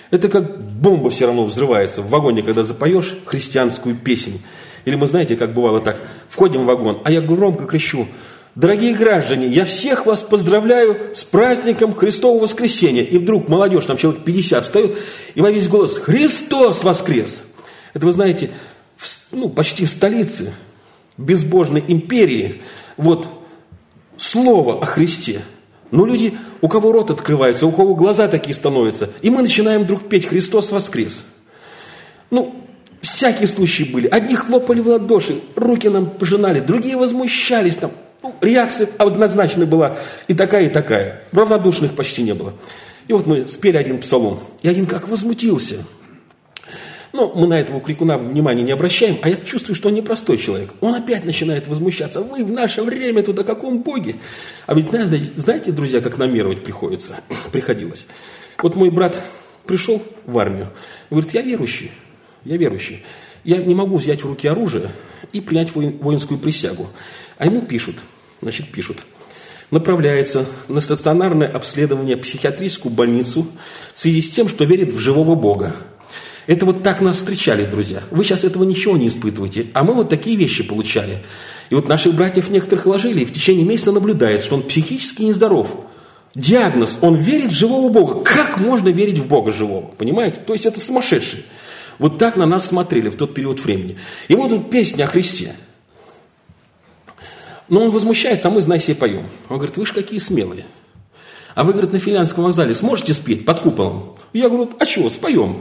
Это как бомба все равно взрывается в вагоне, когда запоешь христианскую песнь. Или мы, знаете, как бывало так, входим в вагон, а я громко кричу: дорогие граждане, я всех вас поздравляю с праздником Христового воскресения. И вдруг молодежь, там человек пятьдесят, встает и во весь голос: Христос воскрес! Это, вы знаете, в, ну, почти в столице безбожной империи вот слово о Христе. Но люди, у кого рот открывается, у кого глаза такие становятся, и мы начинаем вдруг петь «Христос воскрес». Ну, всякие случаи были. Одни хлопали в ладоши, руки нам пожинали, другие возмущались. Там. Ну, реакция однозначно была и такая, и такая. Равнодушных почти не было. И вот мы спели один псалом, и один как возмутился. Но мы на этого крикуна внимания не обращаем, а я чувствую, что он непростой человек. Он опять начинает возмущаться. Вы в наше время тут о каком Боге? А ведь, знаете, знаете, друзья, как намерывать приходится, приходилось. Вот мой брат пришел в армию, говорит: я верующий, я верующий. Я не могу взять в руки оружие и принять воинскую присягу. А ему пишут, значит, пишут. Направляется на стационарное обследование в психиатрическую больницу в связи с тем, что верит в живого Бога. Это вот так нас встречали, друзья. Вы сейчас этого ничего не испытываете, а мы вот такие вещи получали. И вот наших братьев некоторых ложили, и в течение месяца наблюдает, что он психически нездоров. Диагноз: он верит в живого Бога. Как можно верить в Бога живого? Понимаете? То есть это сумасшедший. Вот так на нас смотрели в тот период времени. И вот тут песня о Христе. Но он возмущается, а мы, знай себе, поем. Он говорит: вы ж какие смелые. А вы, говорит, на Финляндском вокзале сможете спеть под куполом? Я говорю: а чего, споем.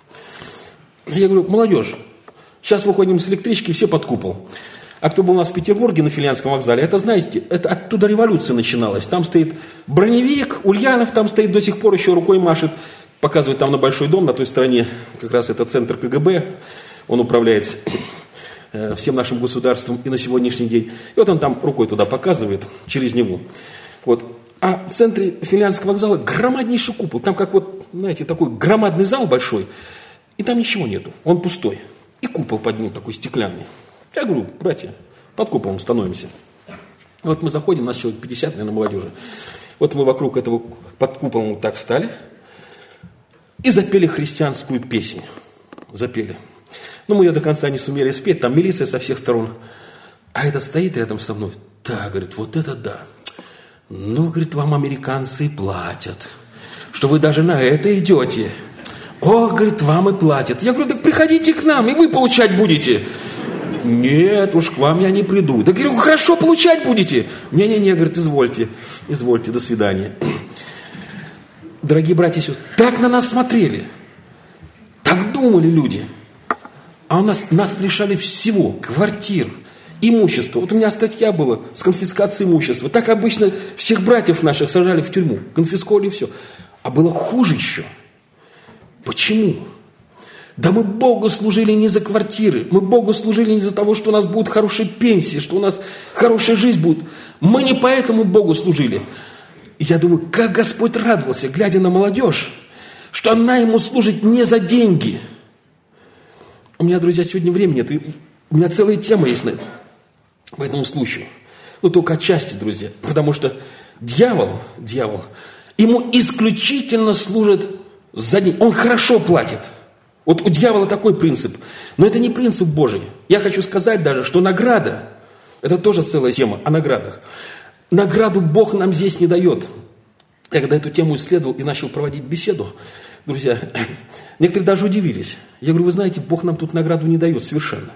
Я говорю: молодежь, сейчас выходим с электрички, все под купол. А кто был у нас в Петербурге на Финляндском вокзале, это, знаете, это оттуда революция начиналась. Там стоит броневик, Ульянов там стоит до сих пор, еще рукой машет, показывает там на Большой дом, на той стороне как раз это центр ка гэ бэ, он управляет э, всем нашим государством и на сегодняшний день. И вот он там рукой туда показывает, через него. Вот. А в центре Финляндского вокзала громаднейший купол, там как вот, знаете, такой громадный зал большой, и там ничего нету, он пустой. И купол под ним такой стеклянный. Я говорю: братья, под куполом становимся. Вот мы заходим, нас человек пятьдесят, наверное, молодежи. Вот мы вокруг этого под куполом вот так встали и запели христианскую песнь. Запели. Но мы ее до конца не сумели спеть, там милиция со всех сторон. А этот стоит рядом со мной. Да, говорит, вот это да. Ну, говорит, вам американцы и платят, что вы даже на это идете. О, говорит, вам и платят. Я говорю: так приходите к нам, и вы получать будете. Нет, уж к вам я не приду. Да, говорю, хорошо, получать будете. Не-не-не, говорит, извольте, извольте, до свидания. Дорогие братья и сестры, так на нас смотрели, так думали люди. А у нас, нас лишали всего, квартир, имущества. Вот у меня статья была с конфискацией имущества. Так обычно всех братьев наших сажали в тюрьму, конфисковали все. А было хуже еще. Почему? Да мы Богу служили не за квартиры, мы Богу служили не за того, что у нас будут хорошие пенсии, что у нас хорошая жизнь будет. Мы не поэтому Богу служили. И я думаю, как Господь радовался, глядя на молодежь, что она Ему служит не за деньги. У меня, друзья, сегодня времени нет, у меня целая тема есть на это, по этому случаю. Ну, только отчасти, друзья, потому что дьявол, дьявол, ему исключительно служит за деньги. Он хорошо платит. Вот у дьявола такой принцип. Но это не принцип Божий. Я хочу сказать даже, что награда, это тоже целая тема о наградах. Награду Бог нам здесь не дает. Я когда эту тему исследовал и начал проводить беседу, друзья, некоторые даже удивились. Я говорю: вы знаете, Бог нам тут награду не дает совершенно.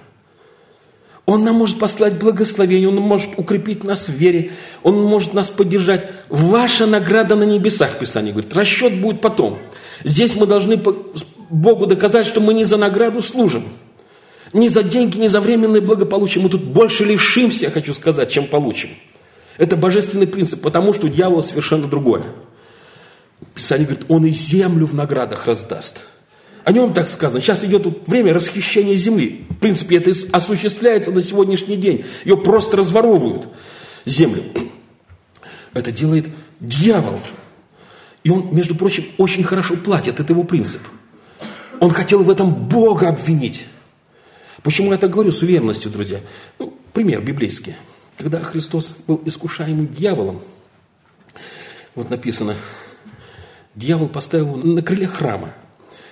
Он нам может послать благословение, Он может укрепить нас в вере, Он может нас поддержать. Ваша награда на небесах, Писание говорит. Расчет будет потом. Здесь мы должны Богу доказать, что мы не за награду служим. Не за деньги, не за временное благополучие. Мы тут больше лишимся, я хочу сказать, чем получим. Это божественный принцип, потому что у дьявола совершенно другое. Писание говорит, он и землю в наградах раздаст. О нем так сказано. Сейчас идет тут время расхищения земли. В принципе, это осуществляется на сегодняшний день. Ее просто разворовывают, землю. Это делает дьявол. И он, между прочим, очень хорошо платит. Это его принцип. Он хотел в этом Бога обвинить. Почему я так говорю с уверенностью, друзья? Ну, пример библейский. Когда Христос был искушаемым дьяволом, вот написано, дьявол поставил его на крыле храма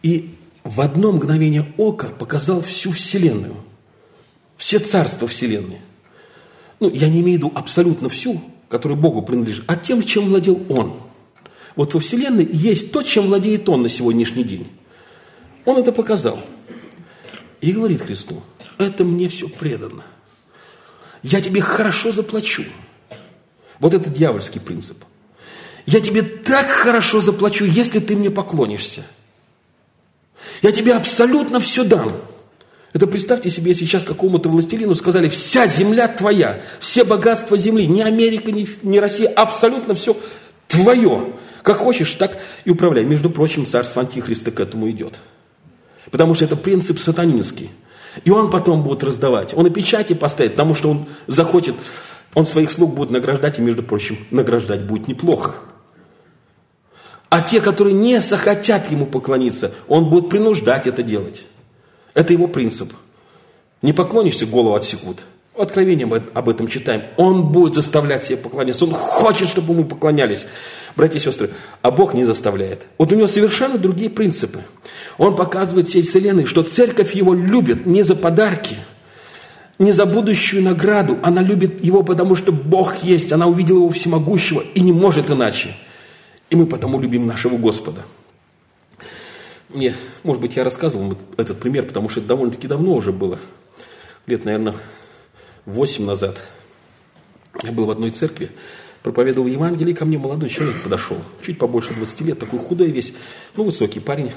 И в одно мгновение ока показал всю Вселенную, все царства Вселенной. Ну, я не имею в виду абсолютно всю, которая Богу принадлежит, а тем, чем владел Он. Вот во Вселенной есть то, чем владеет Он на сегодняшний день. Он это показал. И говорит Христу: это мне все предано. Я тебе хорошо заплачу. Вот это дьявольский принцип. Я тебе так хорошо заплачу, если ты мне поклонишься. Я тебе абсолютно все дам. Это представьте себе, сейчас какому-то властелину сказали: вся земля твоя, все богатства земли, ни Америка, ни, ни Россия, абсолютно все твое. Как хочешь, так и управляй. Между прочим, царство Антихриста к этому идет. Потому что это принцип сатанинский. И он потом будет раздавать. Он и печати поставит, потому что он захочет, он своих слуг будет награждать, и, между прочим, награждать будет неплохо. А те, которые не захотят ему поклониться, он будет принуждать это делать. Это его принцип. Не поклонишься, голову отсекут. В Откровении об этом читаем. Он будет заставлять себя поклоняться. Он хочет, чтобы ему поклонялись. Братья и сестры, а Бог не заставляет. Вот у него совершенно другие принципы. Он показывает всей вселенной, что церковь его любит не за подарки, не за будущую награду. Она любит его, потому что Бог есть. Она увидела его всемогущего и не может иначе. И мы потому любим нашего Господа. Мне, может быть, я рассказывал вам этот пример, потому что это довольно-таки давно уже было. Лет, наверное, восемь назад. Я был в одной церкви, проповедовал Евангелие, и ко мне молодой человек подошел. Чуть побольше двадцати лет, такой худой весь, ну, высокий парень.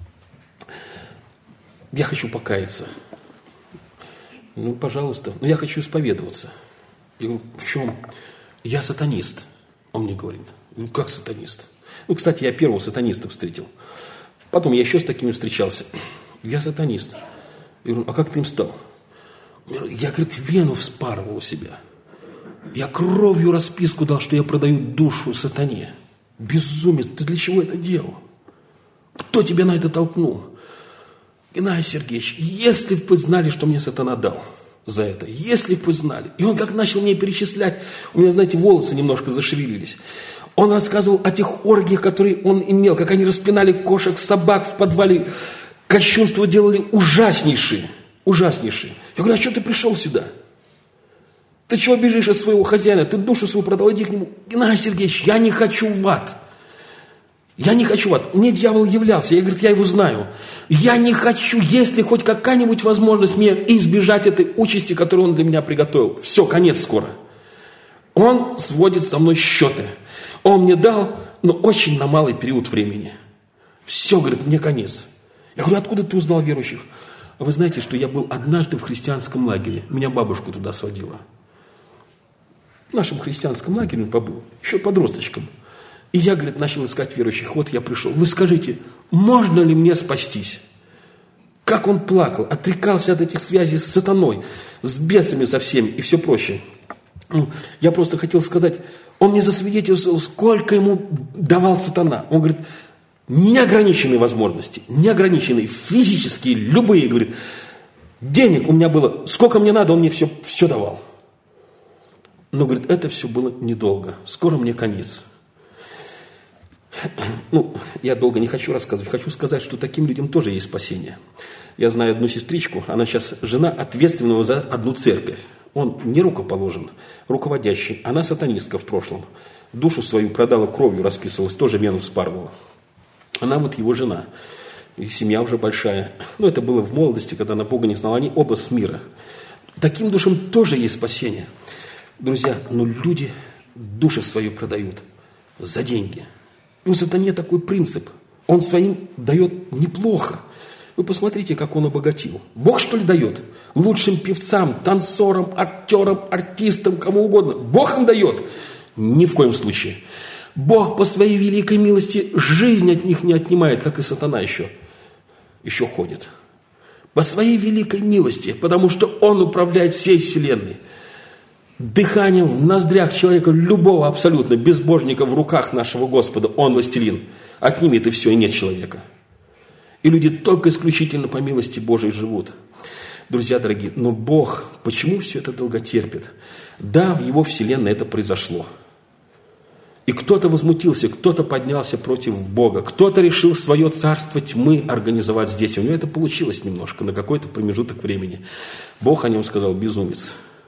Я хочу покаяться. Ну, пожалуйста. Но я хочу исповедоваться. Я говорю: в чем? Я сатанист. Он мне говорит: ну, как сатанист? Ну, кстати, я первого сатаниста встретил. Потом я еще с такими встречался. Я сатанист. Я говорю: а как ты им стал? Я, говорит, вену вспарывал у себя. Я кровью расписку дал, что я продаю душу сатане. Безумец, ты для чего это делал? Кто тебя на это толкнул? Геннадий Сергеевич, если бы вы знали, что мне сатана дал за это, если бы вы знали. И он как начал мне перечислять, у меня, знаете, волосы немножко зашевелились. Он рассказывал о тех оргиях, которые он имел, как они распинали кошек, собак в подвале, кощунство делали ужаснейшие, ужаснейшие. Я говорю: а что ты пришел сюда? Ты чего бежишь от своего хозяина? Ты душу свою продал, иди к нему. Геннадий Сергеевич, я не хочу в ад. Я не хочу в ад. Мне дьявол являлся, я, говорит, я его знаю. Я не хочу, если хоть какая-нибудь возможность мне избежать этой участи, которую он для меня приготовил. Все, конец скоро. Он сводит со мной счеты. Он мне дал, но очень на малый период времени. Все, говорит, мне конец. Я говорю: откуда ты узнал верующих? Вы знаете, что я был однажды в христианском лагере. Меня бабушка туда сводила. В нашем христианском лагере он побыл, еще подросточком. И я, говорит, начал искать верующих. Вот я пришел. Вы скажите, можно ли мне спастись? Как он плакал, отрекался от этих связей с сатаной, с бесами со всеми и все прочее. Ну, я просто хотел сказать, он мне засвидетельствовал, сколько ему давал сатана. Он говорит: неограниченные возможности, неограниченные, физические, любые, говорит. Денег у меня было, сколько мне надо, он мне все, все давал. Но, говорит, это все было недолго, скоро мне конец. Ну, я долго не хочу рассказывать, хочу сказать, что таким людям тоже есть спасение. Я знаю одну сестричку, она сейчас жена ответственного за одну церковь. Он не рукоположен, руководящий, она сатанистка в прошлом. Душу свою продала, кровью расписывалась, тоже вену вспарывала. Она вот его жена. И семья уже большая. Но это было в молодости, когда она Бога не знала. Они оба с мира. Таким душам тоже есть спасение. Друзья, но люди души свои продают за деньги. И у сатане такой принцип. Он своим дает неплохо. Вы посмотрите, как он обогатил. Бог, что ли, дает? Лучшим певцам, танцорам, актерам, артистам, кому угодно. Бог им дает? Ни в коем случае. Бог по своей великой милости жизнь от них не отнимает, как и сатана еще. Еще ходит. По своей великой милости, потому что Он управляет всей вселенной. Дыханием в ноздрях человека, любого абсолютно, безбожника в руках нашего Господа, Он властелин. Отнимет и все, и нет человека. И люди только исключительно по милости Божией живут. Друзья дорогие, но Бог, почему все это долго терпит? Да, в Его вселенной это произошло. И кто-то возмутился, кто-то поднялся против Бога, кто-то решил свое царство тьмы организовать здесь. У него это получилось немножко, на какой-то промежуток времени. Бог о нем сказал: безумец.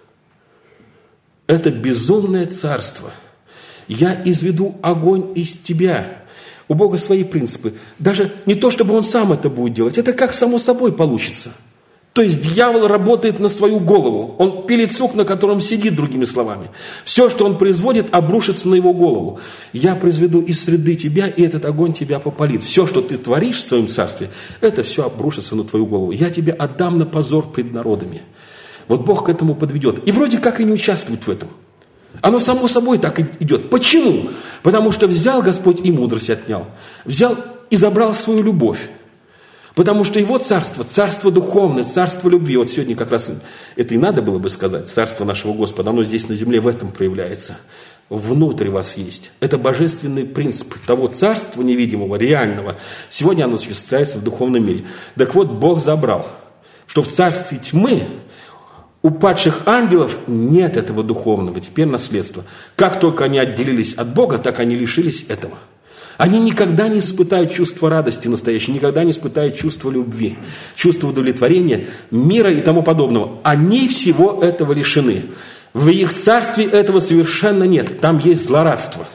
Это безумное царство. Я изведу огонь из тебя. У Бога свои принципы. Даже не то, чтобы Он сам это будет делать, это как само собой получится. То есть дьявол работает на свою голову. Он пилит сук, на котором сидит, другими словами. Все, что он производит, обрушится на его голову. Я произведу из среды тебя, и этот огонь тебя попалит. Все, что ты творишь в своем царстве, это все обрушится на твою голову. Я тебя отдам на позор пред народами. Вот Бог к этому подведет. И вроде как и не участвует в этом. Оно само собой так и идет. Почему? Потому что взял Господь и мудрость отнял. Взял и забрал свою любовь. Потому что Его царство, царство духовное, царство любви. Вот сегодня как раз это и надо было бы сказать. Царство нашего Господа, оно здесь на земле в этом проявляется. Внутри вас есть. Это божественный принцип того царства невидимого, реального. Сегодня оно осуществляется в духовном мире. Так вот, Бог забрал, что в царстве тьмы у падших ангелов нет этого духовного, теперь наследства. Как только они отделились от Бога, так они лишились этого. Они никогда не испытают чувство радости настоящей, никогда не испытают чувство любви, чувство удовлетворения, мира и тому подобного. Они всего этого лишены. В их царстве этого совершенно нет. Там есть злорадство.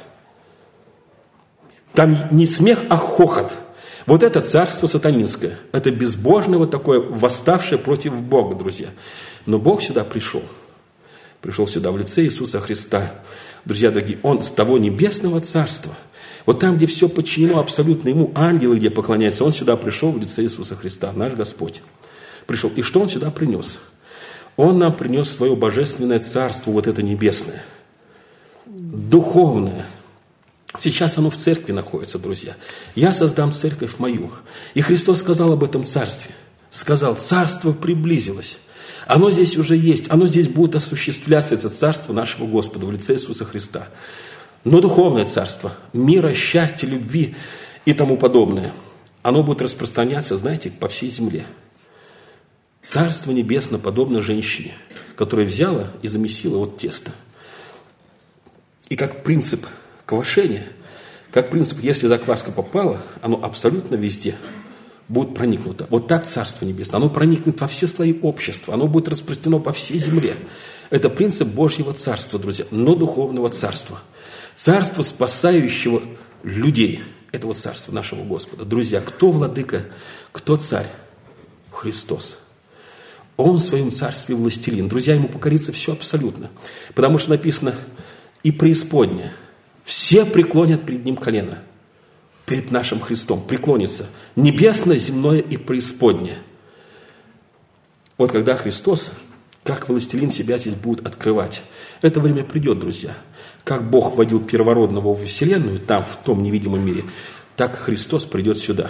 Там не смех, а хохот. Вот это царство сатанинское. Это безбожное вот такое, восставшее против Бога, друзья. Но Бог сюда пришел. Пришел сюда в лице Иисуса Христа. Друзья дорогие, Он с того небесного царства, вот там, где все подчинено абсолютно Ему, ангелы, где поклоняются, Он сюда пришел в лице Иисуса Христа, наш Господь. Пришел. И что Он сюда принес? Он нам принес свое божественное царство, вот это небесное, духовное. Сейчас оно в церкви находится, друзья. Я создам церковь мою. И Христос сказал об этом царстве. Сказал: царство приблизилось. Оно здесь уже есть. Оно здесь будет осуществляться, это царство нашего Господа в лице Иисуса Христа. Но духовное царство, мира, счастья, любви и тому подобное, оно будет распространяться, знаете, по всей земле. Царство небесное подобно женщине, которая взяла и замесила вот тесто. И как принцип квашения, как принцип, если закваска попала, оно абсолютно везде будет проникнуто. Вот так Царство Небесное, оно проникнет во все слои общества, оно будет распространено по всей земле. Это принцип Божьего Царства, друзья, но духовного Царства. Царство, спасающего людей. Это вот Царство нашего Господа. Друзья, кто владыка, кто царь? Христос. Он в своем царстве властелин. Друзья, ему покорится все абсолютно. Потому что написано: и преисподняя. Все преклонят перед ним колено. Перед нашим Христом преклонится. Небесное, земное и преисподнее. Вот когда Христос, как властелин, себя здесь будет открывать. Это время придет, друзья. Как Бог вводил первородного в вселенную, там, в том невидимом мире, так Христос придет сюда.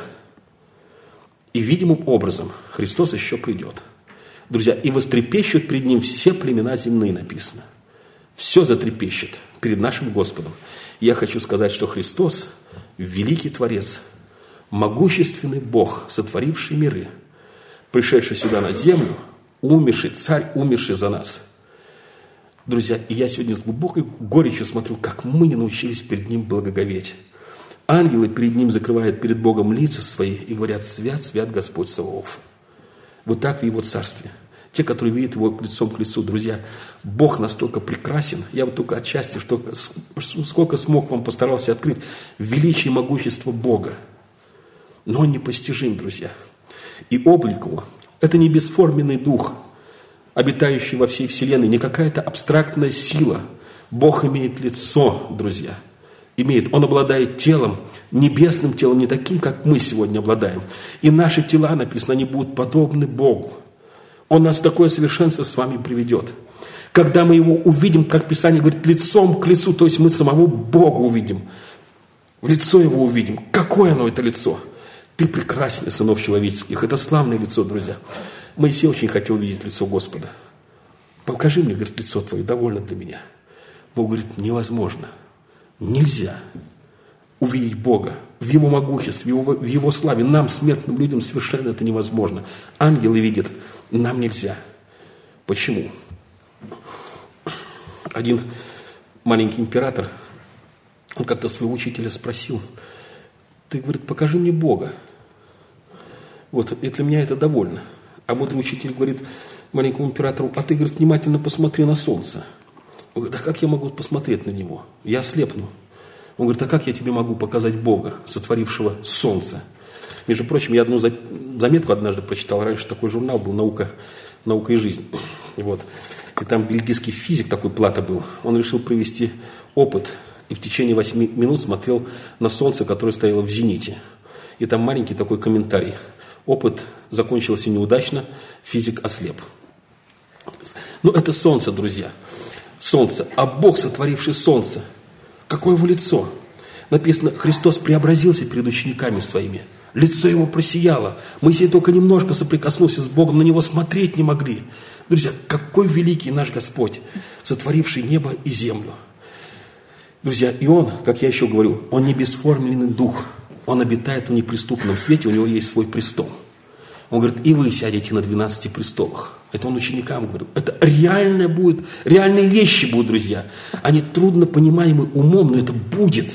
И видимым образом Христос еще придет. Друзья, и вострепещут перед Ним все племена земные, написано. Все затрепещет перед нашим Господом. И я хочу сказать, что Христос – великий Творец, могущественный Бог, сотворивший миры, пришедший сюда на землю, умерший, царь, умерший за нас. Друзья, и я сегодня с глубокой горечью смотрю, как мы не научились перед Ним благоговеть. Ангелы перед Ним закрывают перед Богом лица свои и говорят: свят, свят Господь Саваоф. Вот так в Его царстве. Те, которые видят Его лицом к лицу, друзья, Бог настолько прекрасен, я вот только отчасти, что, сколько смог вам постарался открыть величие и могущество Бога. Но Он непостижим, друзья. И облик Его – это не бесформенный дух, обитающий во всей вселенной, не какая-то абстрактная сила. Бог имеет лицо, друзья. Имеет. Он обладает телом, небесным телом, не таким, как мы сегодня обладаем. И наши тела, написано, они будут подобны Богу. Он нас в такое совершенство с вами приведет. Когда мы Его увидим, как Писание говорит, лицом к лицу, то есть мы самого Бога увидим. В лицо Его увидим. Какое оно, это лицо? Ты прекраснее сынов человеческих. Это славное лицо, друзья. Моисей очень хотел видеть лицо Господа. Покажи мне, говорит, лицо Твое, довольно для меня. Бог говорит: невозможно, нельзя увидеть Бога в Его могуществе, в Его, в Его славе. Нам, смертным людям, совершенно это невозможно. Ангелы видят, нам нельзя. Почему? Один маленький император Он как-то своего учителя спросил: ты, говорит, покажи мне Бога. Вот, и для меня это довольно. А мудрый учитель говорит маленькому императору: а ты, говорит, внимательно посмотри на солнце. Он говорит: а как я могу посмотреть на него? Я ослепну. Он говорит: а как я тебе могу показать Бога, сотворившего солнце? Между прочим, я одну заметку однажды прочитал. Раньше такой журнал был «Наука, наука и жизнь». И, вот. И там бельгийский физик такой, Плата был. Он решил провести опыт и в течение восьми минут смотрел на солнце, которое стояло в зените. И там маленький такой комментарий: опыт закончился неудачно, физик ослеп. Ну, это солнце, друзья. Солнце. А Бог, сотворивший солнце, какое его лицо? Написано: Христос преобразился перед учениками своими. Лицо его просияло. Моисей только немножко соприкоснулся с Богом, на него смотреть не могли. Друзья, какой великий наш Господь, сотворивший небо и землю. Друзья, и Он, как я еще говорю, Он не бесформенный дух. Он обитает в неприступном свете, у Него есть свой престол. Он говорит: и вы сядете на двенадцати престолах. Это Он ученикам говорит. Это реально будет, реальные вещи будут, друзья. Они трудно понимаемы умом, но это будет.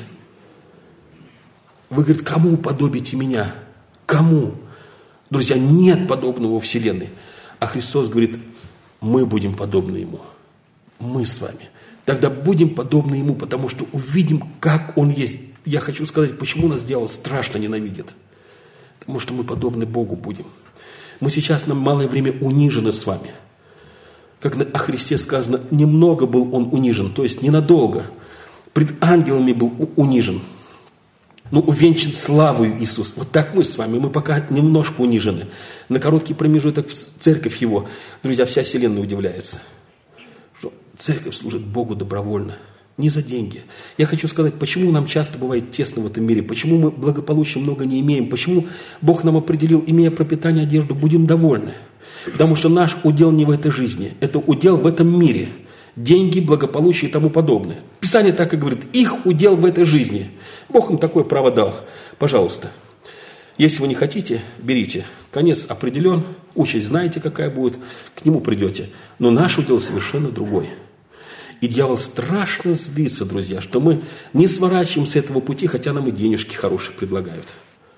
Вы, говорит, кому уподобите меня? Кому? Друзья, нет подобного во Вселенной. А Христос говорит: мы будем подобны Ему. Мы с вами. Тогда будем подобны Ему, потому что увидим, как Он есть. Я хочу сказать, почему нас дьявол страшно ненавидит. Потому что мы подобны Богу будем. Мы сейчас на малое время унижены с вами. Как о Христе сказано: немного был Он унижен, то есть ненадолго. Пред ангелами был унижен. Ну, увенчан славою Иисус. Вот так мы с вами. Мы пока немножко унижены. На короткий промежуток церковь Его, друзья, вся вселенная удивляется, что церковь служит Богу добровольно, не за деньги. Я хочу сказать, почему нам часто бывает тесно в этом мире, почему мы благополучия много не имеем, почему Бог нам определил: имея пропитание, одежду, будем довольны. Потому что наш удел не в этой жизни, это удел в этом мире. Деньги, благополучие и тому подобное. Писание так и говорит: их удел в этой жизни. Бог им такое право дал. Пожалуйста. Если вы не хотите, берите. Конец определен, участь знаете, какая будет, к нему придете. Но наш удел совершенно другой. И дьявол страшно злится, друзья, что мы не сворачиваем с этого пути, хотя нам и денежки хорошие предлагают.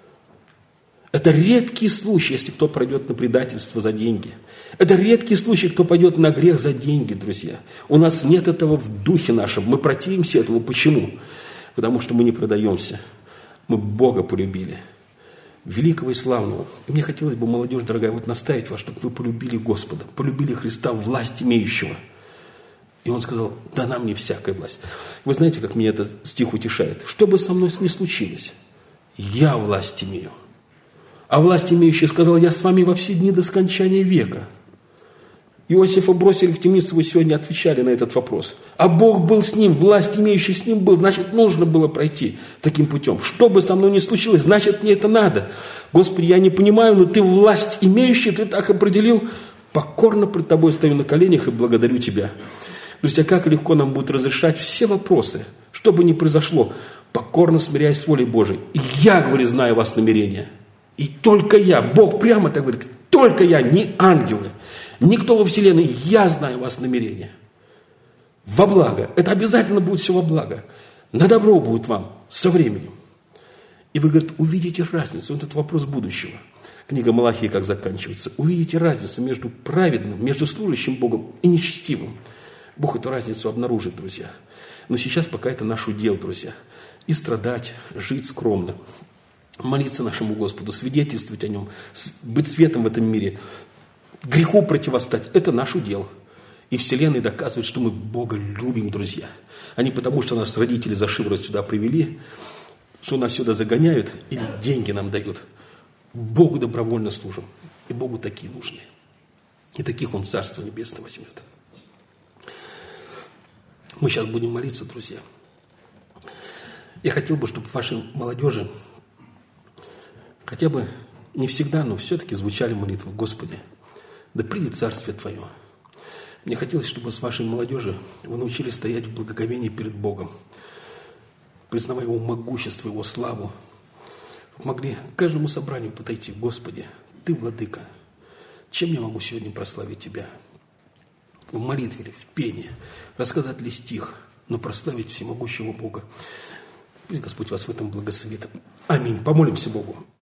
Это редкий случай, если кто пройдет на предательство за деньги. Это редкий случай, кто пойдет на грех за деньги, друзья. У нас нет этого в духе нашем. Мы противимся этому. Почему? Потому что мы не продаемся. Мы Бога полюбили. Великого и славного. И мне хотелось бы, молодежь дорогая, вот наставить вас, чтобы вы полюбили Господа, полюбили Христа, власть имеющего. И он сказал: дана мне всякая власть. Вы знаете, как меня этот стих утешает? Что бы со мной ни случилось, я власть имею. А власть имеющий сказал: я с вами во все дни до скончания века. Иосифа бросили в темницу, вы сегодня отвечали на этот вопрос. А Бог был с ним, власть имеющий с ним был, значит, нужно было пройти таким путем. Что бы со мной ни случилось, значит, мне это надо. Господи, я не понимаю, но Ты власть имеющий, Ты так определил. Покорно пред Тобой стою на коленях и благодарю Тебя. Друзья, как легко нам будет разрешать все вопросы, что бы ни произошло, покорно смиряясь с волей Божией. И я, говорю, знаю вас намерения. И только я, Бог прямо так говорит, только я, не ангелы, никто во вселенной, я знаю вас намерения. Во благо, это обязательно будет все во благо. На добро будет вам со временем. И вы, говорит, увидите разницу, вот этот вопрос будущего. Книга Малахии как заканчивается. Увидите разницу между праведным, между служащим Богом и нечестивым. Бог эту разницу обнаружит, друзья. Но сейчас пока это наш удел, друзья. И страдать, жить скромно. Молиться нашему Господу, свидетельствовать о Нем, быть светом в этом мире, греху противостать – это наш удел. И Вселенная доказывает, что мы Бога любим, друзья. А не потому, что нас родители за шиворот сюда привели, что нас сюда загоняют или деньги нам дают. Богу добровольно служим. И Богу такие нужны. И таких Он Царство Небесное возьмет. Мы сейчас будем молиться, друзья. Я хотел бы, чтобы вашей молодежи хотя бы не всегда, но все-таки звучали молитвы: Господи, да придет Царствие Твое. Мне хотелось, чтобы с вашей молодежи вы научились стоять в благоговении перед Богом, признавая Его могущество, Его славу. Могли к каждому собранию подойти: Господи, Ты владыка, чем я могу сегодня прославить Тебя? В молитве ли, в пении, рассказать ли стих, но прославить всемогущего Бога. Пусть Господь вас в этом благословит. Аминь. Помолимся Богу.